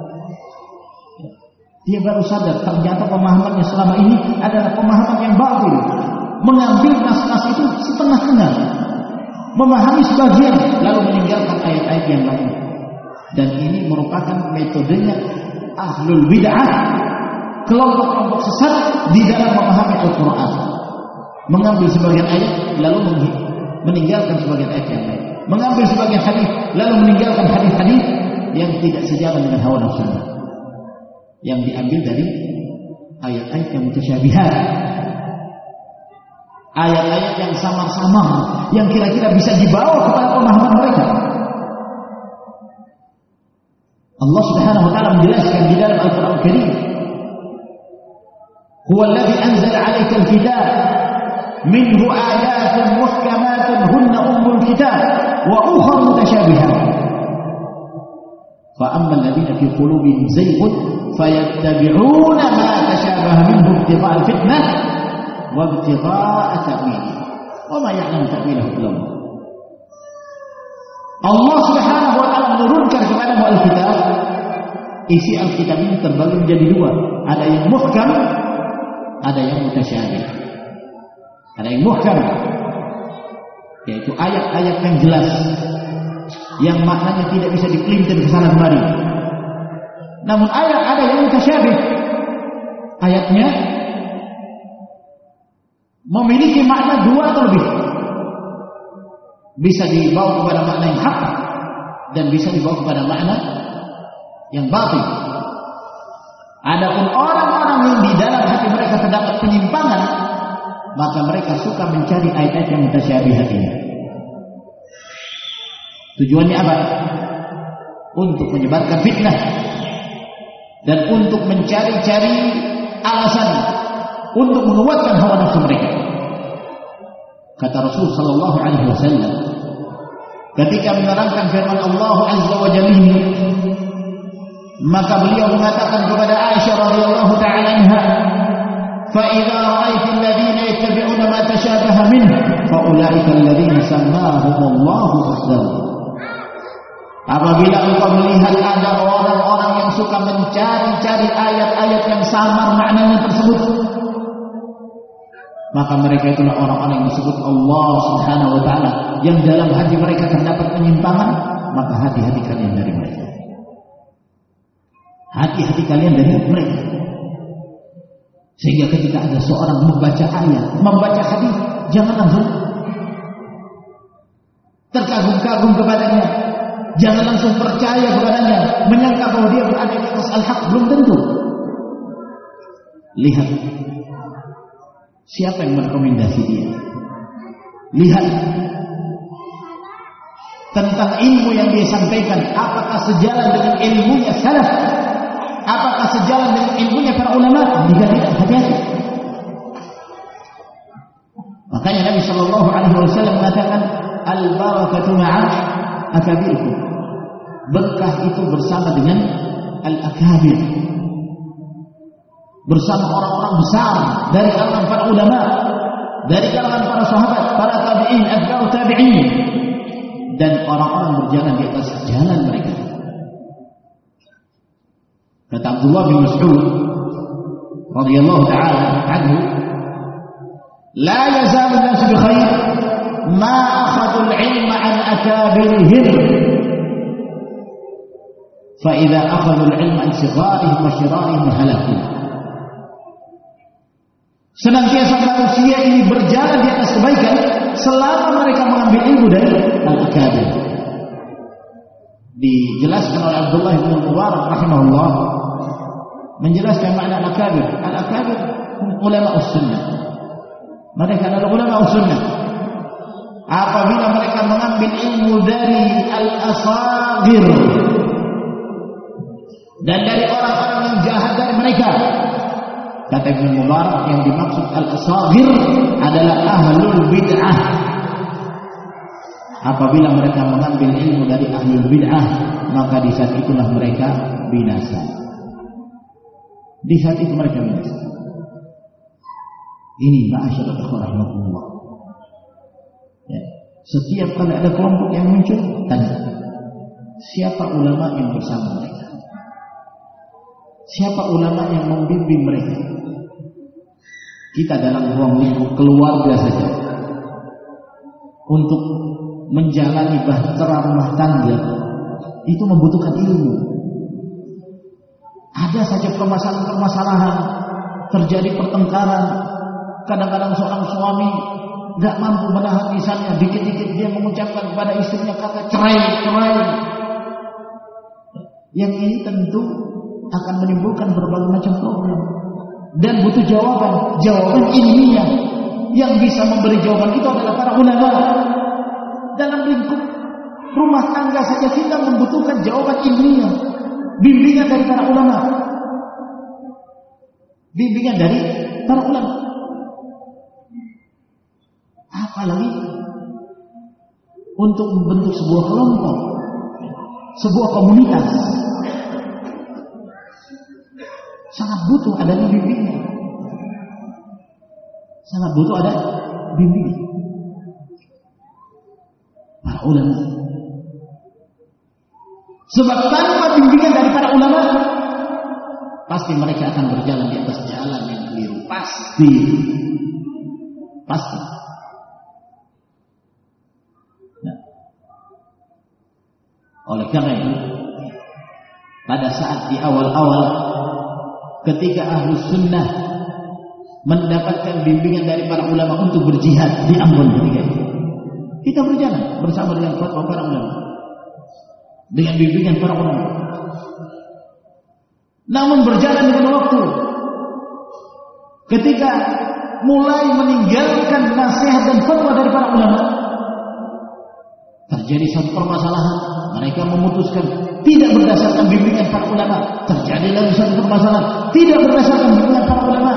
Dia baru sadar ternyata pemahamannya selama ini adalah pemahaman yang batil. Mengambil nas-nas itu setengah-tengah, memahami sebagian lalu meninggalkan ayat-ayat yang lain. Dan ini merupakan metodenya ahlul bid'ah, kelompok-kelompok sesat di dalam memahami Al-Quran. Mengambil sebagian ayat lalu meninggalkan sebagian ayat yang lain. Mengambil sebagian hadis lalu meninggalkan hadis-hadis yang tidak sejalan dengan hawa nafsunya, yang diambil dari ayat-ayat yang mutasyabihat, ayat-ayat yang samar-samar, yang kira-kira bisa dibawa kepada pemahaman mereka. Allah Subhanahu wa taala menjelaskan di dalam Al-Qur'an Al-Karim, "Huwa alladhi anzala 'alaika al-kitab minhu ayatun muhkamatun hunna ummul kitab wa ukhra mutasyabihat. Fa amma alladhina fi qulubihim zayghun fayattabi'una ma tashabaha minhu ibtigha'a al-fitnah wa ibtigha'a ta'wilihi wa ma ya'lamu ta'wilahu illa Allah." Allah Subhanahu wa taala menurunkan kepada Al-Kitab. Isi Al-Kitab ini terbagi menjadi dua. Ada yang muhkam, ada yang mutasyabih. Ada yang muhkam, yaitu ayat-ayat yang jelas, yang maknanya tidak bisa dipelintir ke sana kemari. Namun ada yang mutasyabih. Ayatnya memiliki makna dua atau lebih. Bisa dibawa kepada makna yang hak dan bisa dibawa kepada makna yang batil. Adapun orang-orang yang di dalam hati mereka terdapat penyimpangan, maka mereka suka mencari ayat-ayat yang mutasyabihat ini. Tujuannya apa? Untuk menyebarkan fitnah dan untuk mencari-cari alasan untuk menguatkan hawa nafsu mereka. Kata Rasul sallallahu alaihi wasallam, ketika menerangkan firman Allah Azza wa Jalla, maka beliau mengatakan kepada Aisyah radhiyallahu ta'ala anha, fa idza ra'aita alladziina yattabi'una ma tashabaha minhu fa ulaika alladziina sammahumullahu fahdharhum. Apabila engkau melihat ada orang-orang yang suka mencari-cari ayat-ayat yang samar maknanya tersebut, maka mereka itulah orang-orang yang disebut Allah Subhanahu wa ta'ala, yang dalam hati mereka terdapat penyimpangan, maka hati-hati kalian dari mereka. Hati-hati kalian dari mereka. Sehingga ketika ada seorang membaca ayat, membaca hadis, jangan langsung terkagum-kagum kepadanya, jangan langsung percaya kepadanya, menyangka bahwa dia berada di atas al-haq. Belum tentu. Lihat siapa yang merekomendasi dia. Lihat tentang ilmu yang dia sampaikan, apakah sejalan dengan ilmunya salaf, apakah sejalan dengan ilmunya para ulama. Jika tidak, hati-hati. Makanya Nabi sallallahu alaihi wasallam mengatakan, al-barakatu ma'a akabirkum. Berkah itu bersama dengan al-akabir, bersama orang-orang besar dari kalangan para ulama, dari kalangan para sahabat, para tabi'in, atba'u tabi'in, dan orang-orang berjalan di atas jalan mereka. Kata Abdullah bin Mas'ud radhiyallahu ta'ala anhu, la yazalu an-nas bi khair ma akhadhu al-'ilma 'an akabirihim fa idza akhadhu al-'ilma 'an sigharihim wa shirarihim halaku. Senantiasa manusia ini berjalan di atas kebaikan selama mereka mengambil ilmu dari al-akabir. Dijelaskan oleh Abdullah bin Mubarak rahimahullah, menjelaskan makna al-akabir. Al-akabir ulama sunnah. Mereka adalah ulama sunnah. Apabila mereka mengambil ilmu dari al-asagir dan dari orang-orang yang jahat dari mereka, kata Ibn Mubarak, yang dimaksud al-asagir adalah ahlul bid'ah. Apabila mereka mengambil ilmu dari ahlul bid'ah, maka di saat itulah mereka binasa. Di saat itu mereka binasa. Ini ma'asyiral ikhwan rahimakumullah. Ya. Setiap kali ada kelompok yang muncul, tanya siapa ulama yang bersama mereka, siapa ulama yang membimbing mereka. Kita dalam ruang lingkup keluarga saja, untuk menjalani bahtera rumah tangga itu membutuhkan ilmu. Ada saja permasalahan-permasalahan, terjadi pertengkaran. Kadang-kadang seorang suami gak mampu menahan lisannya, dikit-dikit dia mengucapkan kepada istrinya kata cerai. Yang ini tentu akan menimbulkan berbagai macam problem dan butuh jawaban ilmiah. Yang bisa memberi jawaban itu adalah para ulama. Dalam lingkup rumah tangga saja kita membutuhkan jawaban ilmiah, bimbingan dari para ulama, bimbingan dari para ulama. Apalagi untuk membentuk sebuah kelompok, sebuah komunitas, sangat butuh adanya bimbingan. Sangat butuh ada bimbingan para ulama. Sebab tanpa bimbingan dari para ulama, pasti mereka akan berjalan di atas jalan yang keliru. Pasti. Nah. Oleh karena itu, pada saat di awal-awal ketika Ahlus Sunnah mendapatkan bimbingan dari para ulama untuk berjihad di Ambon ketika itu, kita berjalan bersama dengan fatwa para ulama, dengan bimbingan para ulama. Namun berjalan dengan waktu, ketika mulai meninggalkan nasihat dan fatwa dari para ulama, terjadi satu permasalahan. Mereka memutuskan tidak berdasarkan bimbingan para ulama. Terjadi lagi satu permasalahan, tidak berdasarkan bimbingan para ulama.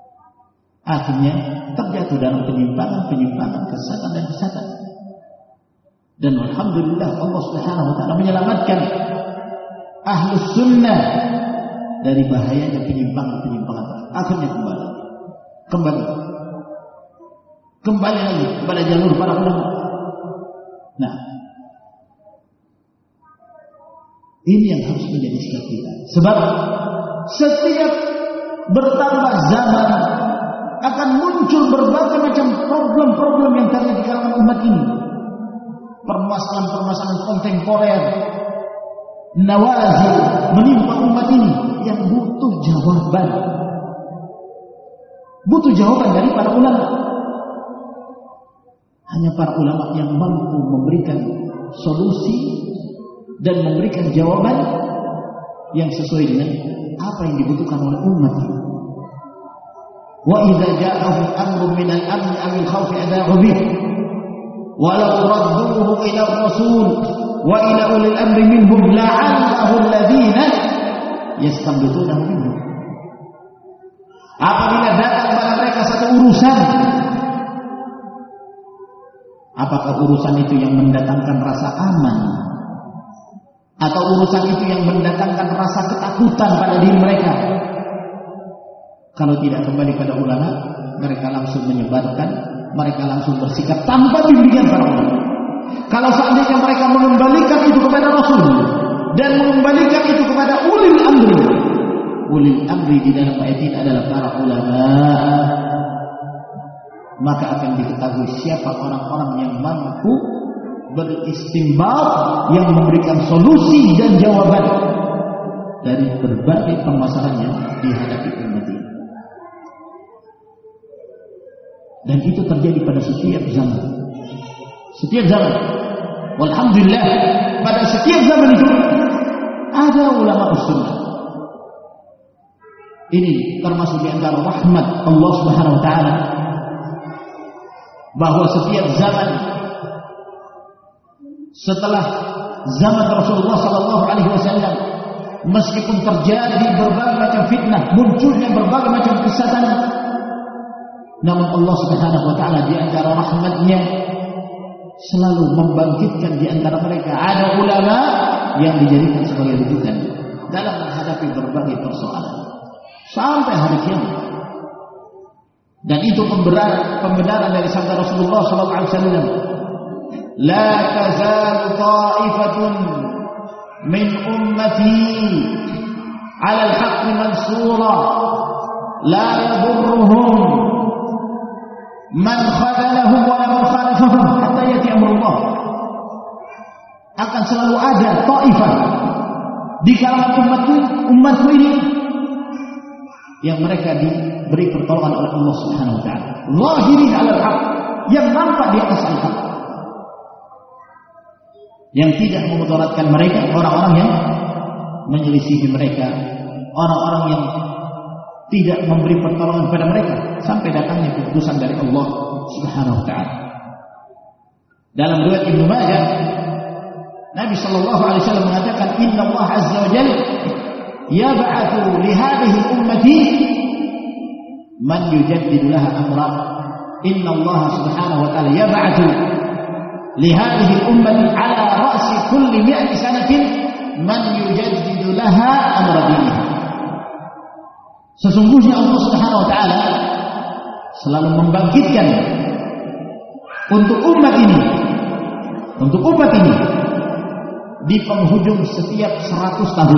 Akhirnya terjatuh dalam penyimpangan, kesesatan dan kesesatan. Dan alhamdulillah Allah Subhanahu wa taala menyelamatkan Ahlus Sunnah dari bahayanya penyimpangan. Akhirnya kembali lagi kepada jalur para ulama. Nah, ini yang harus menjadi sikap kita. Sebab setiap bertambah zaman akan muncul berbagai macam problem-problem yang terjadi di kalangan umat ini. Permasalahan-permasalahan kontemporer, nawazil menimpa umat ini yang butuh jawaban. Butuh jawaban dari para ulama. Hanya para ulama yang mampu memberikan solusi dan memberikan jawaban yang sesuai dengan apa yang dibutuhkan oleh umat ini. Wa idza ja'ahum amrun min al-amn aw al-khawf adha'u bih walau radduhu ila ar-rasul wa ila ulil amri minhum la'allahu alladhina yastanbitunahu minhum. Apabila datang kepada mereka satu urusan, apakah urusan itu yang mendatangkan rasa aman atau urusan itu yang mendatangkan rasa ketakutan pada diri mereka? Kalau tidak kembali pada ulama, mereka langsung menyebarkan, mereka langsung bersikap tanpa bimbingan para ulama. Kalau seandainya mereka mengembalikan itu kepada Rasul dan mengembalikan itu kepada ulil amri di dalam ayat ini adalah para ulama, maka akan diketahui siapa orang-orang yang mampu beristimbat, yang memberikan solusi dan jawaban dari berbagai permasalahan yang dihadapi umat ini. Dan itu terjadi pada setiap zaman. Setiap zaman. Walhamdulillah, pada setiap zaman itu ada ulama sunnah. Ini termasuk di antara rahmat Allah Subhanahu wa taala, bahwa setiap zaman setelah zaman Rasulullah sallallahu alaihi wasallam, meskipun terjadi berbagai macam fitnah, munculnya berbagai macam kesesatan, namun Allah Subhanahu wa taala di antara rahmatnya selalu membangkitkan di antara mereka ada ulama yang dijadikan sebagai rujukan dalam menghadapi berbagai persoalan sampai hari kiamat. Dan itu pembenaran dari sabda Rasulullah sallallahu alaihi wasallam, la tazalu ta'ifatun min ummati 'ala al-haqqi mansura la yadurruhum man khadalahum wa man khalafahum hatta yati amrullah. Akan selalu ada taifah di kalangan umatku ini yang mereka diberi pertolongan oleh Allah Subhanahu wa taala, zahirin 'alal haq, yang nampak di atas al-haq, yang tidak memudaratkan mereka, orang-orang yang menyelisihi mereka, orang-orang yang tidak memberi pertolongan kepada mereka sampai datangnya keputusan dari Allah Subhanahu wa taala. Dalam riwayat Ibnu Majah, Nabi sallallahu alaihi wasallam mengatakan, "Inna Allah azza wa jalla yab'atsu li hadhihi ummati man yujaddidu laha amra." Inna Allah Subhanahu wa taala yab'atsu li hadhihi ummati ala ra'si kulli 100 sanatin man yujaddidu laha amra diniha. Sesungguhnya Allah Subhanahu wa taala selalu membangkitkan untuk umat ini di penghujung setiap 100 tahun.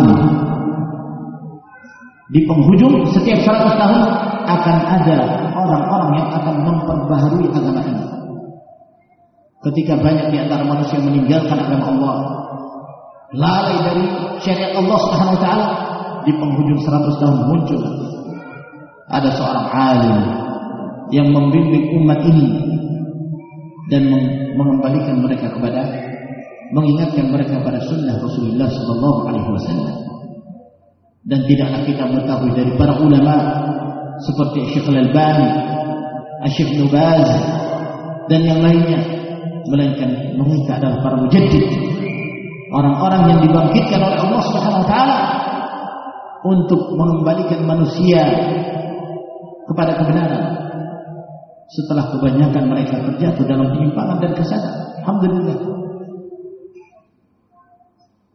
Di penghujung setiap 100 tahun akan ada orang-orang yang akan memperbaharui agama ini. Ketika banyak di antara manusia meninggalkan agama Allah, lalai dari syariat Allah Subhanahu wa taala, di penghujung 100 tahun muncul ada seorang alim yang membimbing umat ini dan mengembalikan mereka mengingatkan mereka pada sunnah Rasulullah sallallahu alaihi wasallam. Dan tidaklah kita mengetahui dari para ulama seperti Syekh Al-Albani, Syekh Ibnu Baz dan yang lainnya, melainkan mereka adalah para mujaddid, orang-orang yang dibangkitkan oleh Allah Subhanahu wa taala untuk mengembalikan manusia kepada kebenaran setelah kebanyakan mereka terjatuh dalam penyimpangan dan kesesatan. Alhamdulillah,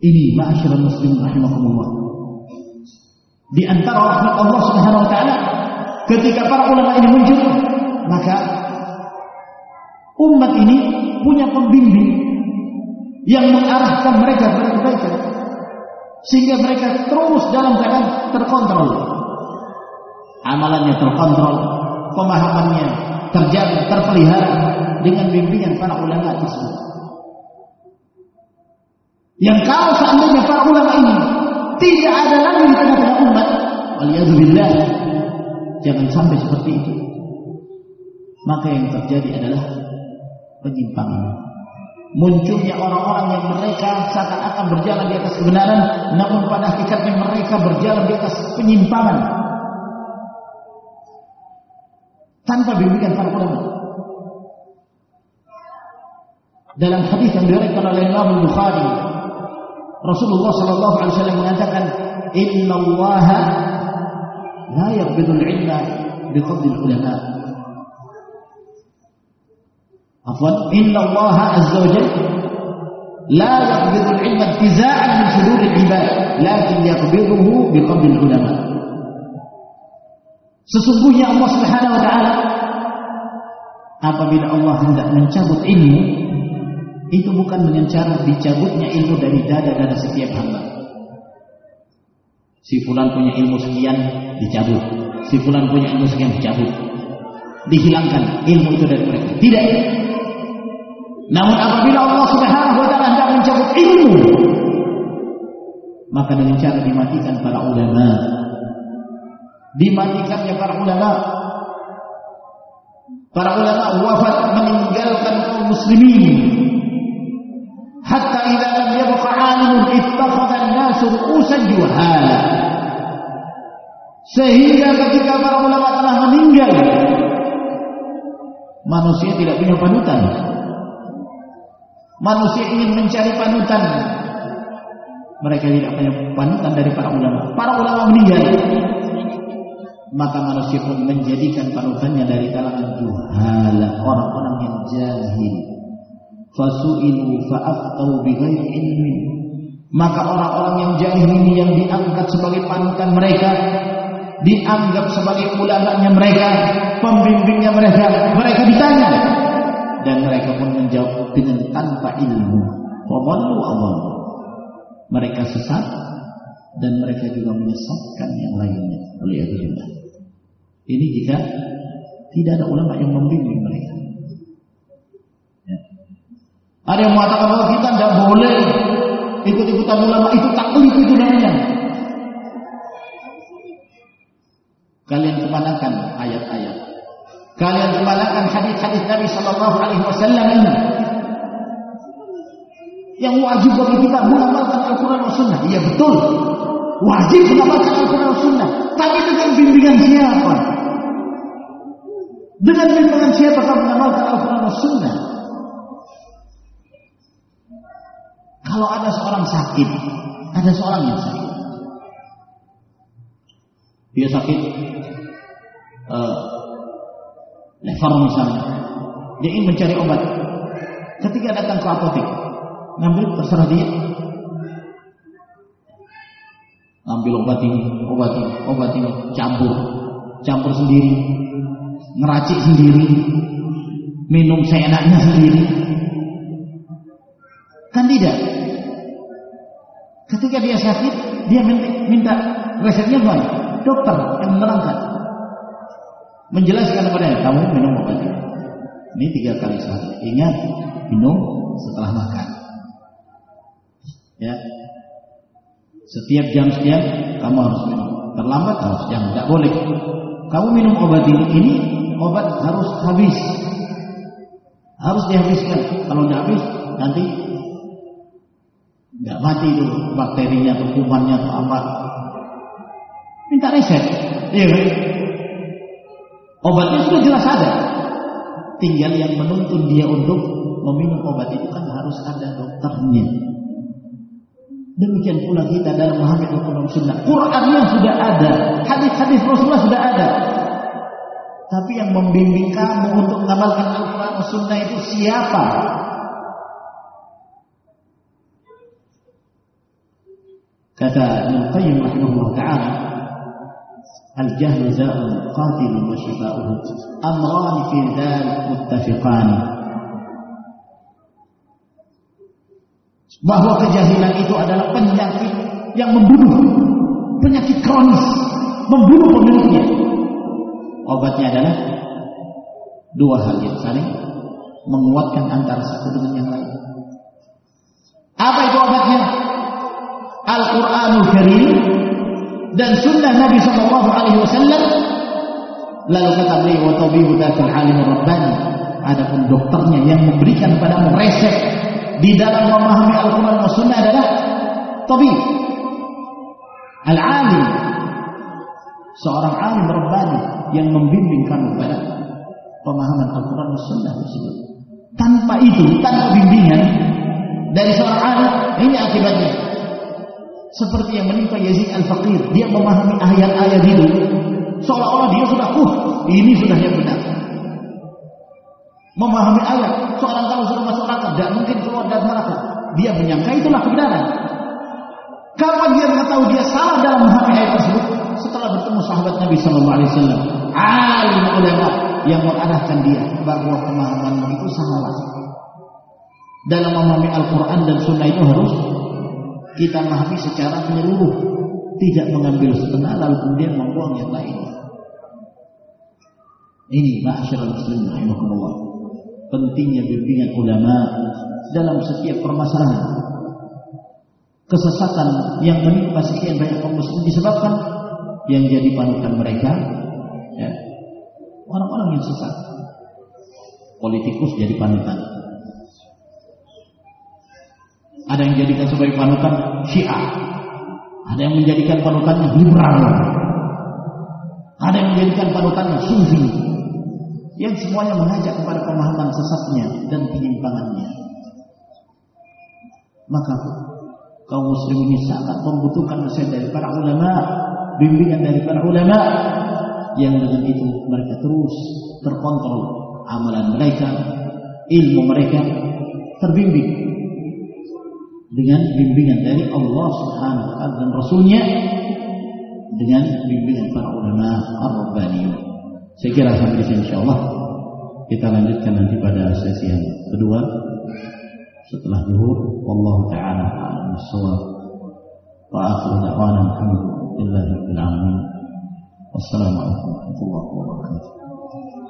Ini ma'asyiral muslimin rahimakumullah. Di antara rahmat Allah Subhanahu wa taala ketika para ulama ini muncul, maka umat ini punya pembimbing yang mengarahkan mereka kepada kebaikan, sehingga mereka terus dalam keadaan terkontrol. Amalannya terkontrol, pemahamannya terjaga, terpelihara dengan bimbingan para ulama tersebut. Yang kalau seandainya para ulama ini tidak ada lagi di tengah-tengah umat, waliyadzubillah, jangan sampai seperti itu, maka yang terjadi adalah penyimpangan. Munculnya orang-orang yang mereka seakan-akan berjalan di atas kebenaran, namun pada hakikatnya mereka berjalan di atas penyimpangan tanpa bimbingan para ulama. Dalam hadis yang diriwayatkan oleh Imam Bukhari, Rasulullah sallallahu alaihi wasallam mengatakan, "Inna Allah la yaqbidul ilma biqabdil ulama." Afwan, "Inna Allah azza wa jalla la yaqbidul ilma intiza'an min suduril ibad, lakin yaqbiduhu biqabdil ulama." Sesungguhnya Allah Subhanahu wa taala apabila Allah hendak mencabut ilmu, itu bukan dengan cara dicabutnya ilmu dari dada-dada setiap hamba. Si fulan punya ilmu sekian, dicabut. Si fulan punya ilmu sekian, dicabut. Dihilangkan ilmu itu dari mereka. Tidak. Namun apabila Allah Subhanahu wa taala hendak mencabut ilmu, maka dengan cara dimatikan para ulama. Dimatikannya para ulama. Para ulama wafat meninggalkan kaum muslimin. Hatta idza lam yabqa 'alimun ittakhadha an-nasu ru'usan juhala. Sehingga ketika para ulama telah meninggal, manusia tidak punya panutan. Manusia ingin mencari panutan, mereka tidak punya panutan dari para ulama. Para ulama meninggal, maka manusia pun menjadikan panutannya dari kalangan juhala, orang-orang yang jahil. Fasu'ilu fa'aftau bighairi ilmin, maka orang-orang yang jahil ini yang diangkat sebagai panutan mereka, dianggap sebagai ulamanya mereka, pembimbingnya mereka, mereka ditanya dan mereka pun menjawab dengan tanpa ilmu. Wallahu a'lam. Mereka sesat dan mereka juga menyesatkan yang lainnya. Waliyadzubillah. Ini jika tidak ada ulama yang membimbing mereka. Ada yang mengatakan bahwa kita tidak boleh ikut-ikutan ulama, itu taklid itu namanya. Kalian kemanakan ayat-ayat? Kalian kemanakan hadis-hadis Nabi Sallallahu Alaihi Wasallam ini? Yang wajib bagi kita mengamalkan Al-Quran dan Sunnah. Iya betul, wajib mengamalkan Al-Quran dan Sunnah. Tapi dengan bimbingan siapa? Dengan bimbingan siapa kita mengamalkan Al-Quran dan Sunnah? Kalau ada seorang sakit, ada seorang yang sakit, dia sakit lever misalnya, dia ingin mencari obat. Ketika datang ke apotek, ngambil terserah dia, ngambil obat ini, campur sendiri, ngeracik sendiri, minum seenaknya sendiri. Kan tidak. Ketika dia sakit, dia minta resepnya mana? Dokter yang menerangkan, menjelaskan kepadanya, kamu minum obat ini 3 kali sehari. Ingat, minum setelah makan. Ya, setiap jam sekian kamu harus minum. Terlambat harus jangan, tidak boleh. Kamu minum obat ini obat harus habis, harus dihabiskan. Kalau tidak habis, nanti nggak mati itu bakterinya atau kumannya atau apa. Minta resep, iya kan? Obatnya sudah jelas ada, tinggal yang menuntun dia untuk meminum obat itu kan harus ada dokternya. Demikian pula kita dalam memahami Al-Quran Sunnah, Qurannya sudah ada, hadis-hadis Rasulullah sudah ada. Tapi yang membimbing kamu untuk mengamalkan Al-Quran Sunnah itu siapa? Kata Ibnu Qayyim rahimahullah taala, al-jahlu za'un qatilun wa shifa'uhu amran fi dzalik muttafiqan. Bahwa kejahilan itu adalah penyakit yang membunuh, penyakit kronis, membunuh pemiliknya. Obatnya adalah dua hal yang saling menguatkan antara satu dengan yang lain. Apa itu obatnya? Al-Quranul Karim dan sunnah Nabi sallallahu alaihi wasallam. Lalu kata beliau, wa tabibu dzakal alim rabbani, adapun dokternya yang memberikan padamu resep di dalam memahami Al-Quran dan sunnah adalah tabib al-alim, seorang alim rabbani yang membimbing kamu pada pemahaman Al-Quran dan sunnah tersebut. Tanpa itu, tanpa bimbingan dari seorang alim, ini akibatnya seperti yang menimpa Yazid al-Faqir. Dia memahami ayat-ayat itu seolah-olah dia sudah ini sudah yang benar. Memahami ayat, seorang kalau sudah masuk neraka tidak mungkin keluar dari neraka. Dia menyangka itulah kebenaran. Kapan dia mengetahui dia salah dalam memahami ayat tersebut? Setelah bertemu sahabat Nabi sallallahu alaihi wasallam, alim ulama yang mengarahkan dia bahwa pemahamanmu itu salah. Dalam memahami Al-Quran dan Sunnah itu harus kita memahami secara menyeluruh, tidak mengambil setengah lalu kemudian membuang yang lainnya. Ini ma'asyiral muslimin rahimakumullah, pentingnya bimbingan ulama dalam setiap permasalahan. Kesesatan yang menimpa sekian banyak kaum muslimin disebabkan yang jadi panutan mereka, ya, orang-orang yang sesat. Politikus jadi panutan. Ada yang menjadikan sebagai panutan Syiah, ada yang menjadikan panutannya liberal, ada yang menjadikan panutannya Sufi, yang semuanya mengajak kepada pemahaman sesatnya dan penyimpangannya. Maka kaum muslimin ini sangat membutuhkan nasihat dari para ulama, bimbingan dari para ulama, yang dengan itu mereka terus terkontrol amalan mereka, ilmu mereka terbimbing dengan bimbingan dari Allah Subhanahu wa taala dan Rasulnya, dengan bimbingan para ulama ar-rabbaniyun. Saya kira sampai di sini insyaallah. Kita lanjutkan nanti pada sesi yang kedua setelah zuhur. Wallahu ta'ala a'lam bis-shawab. Wa akhiru da'wana alhamdulillahi rabbil alamin. Wassalamu alaikum warahmatullahi wabarakatuh.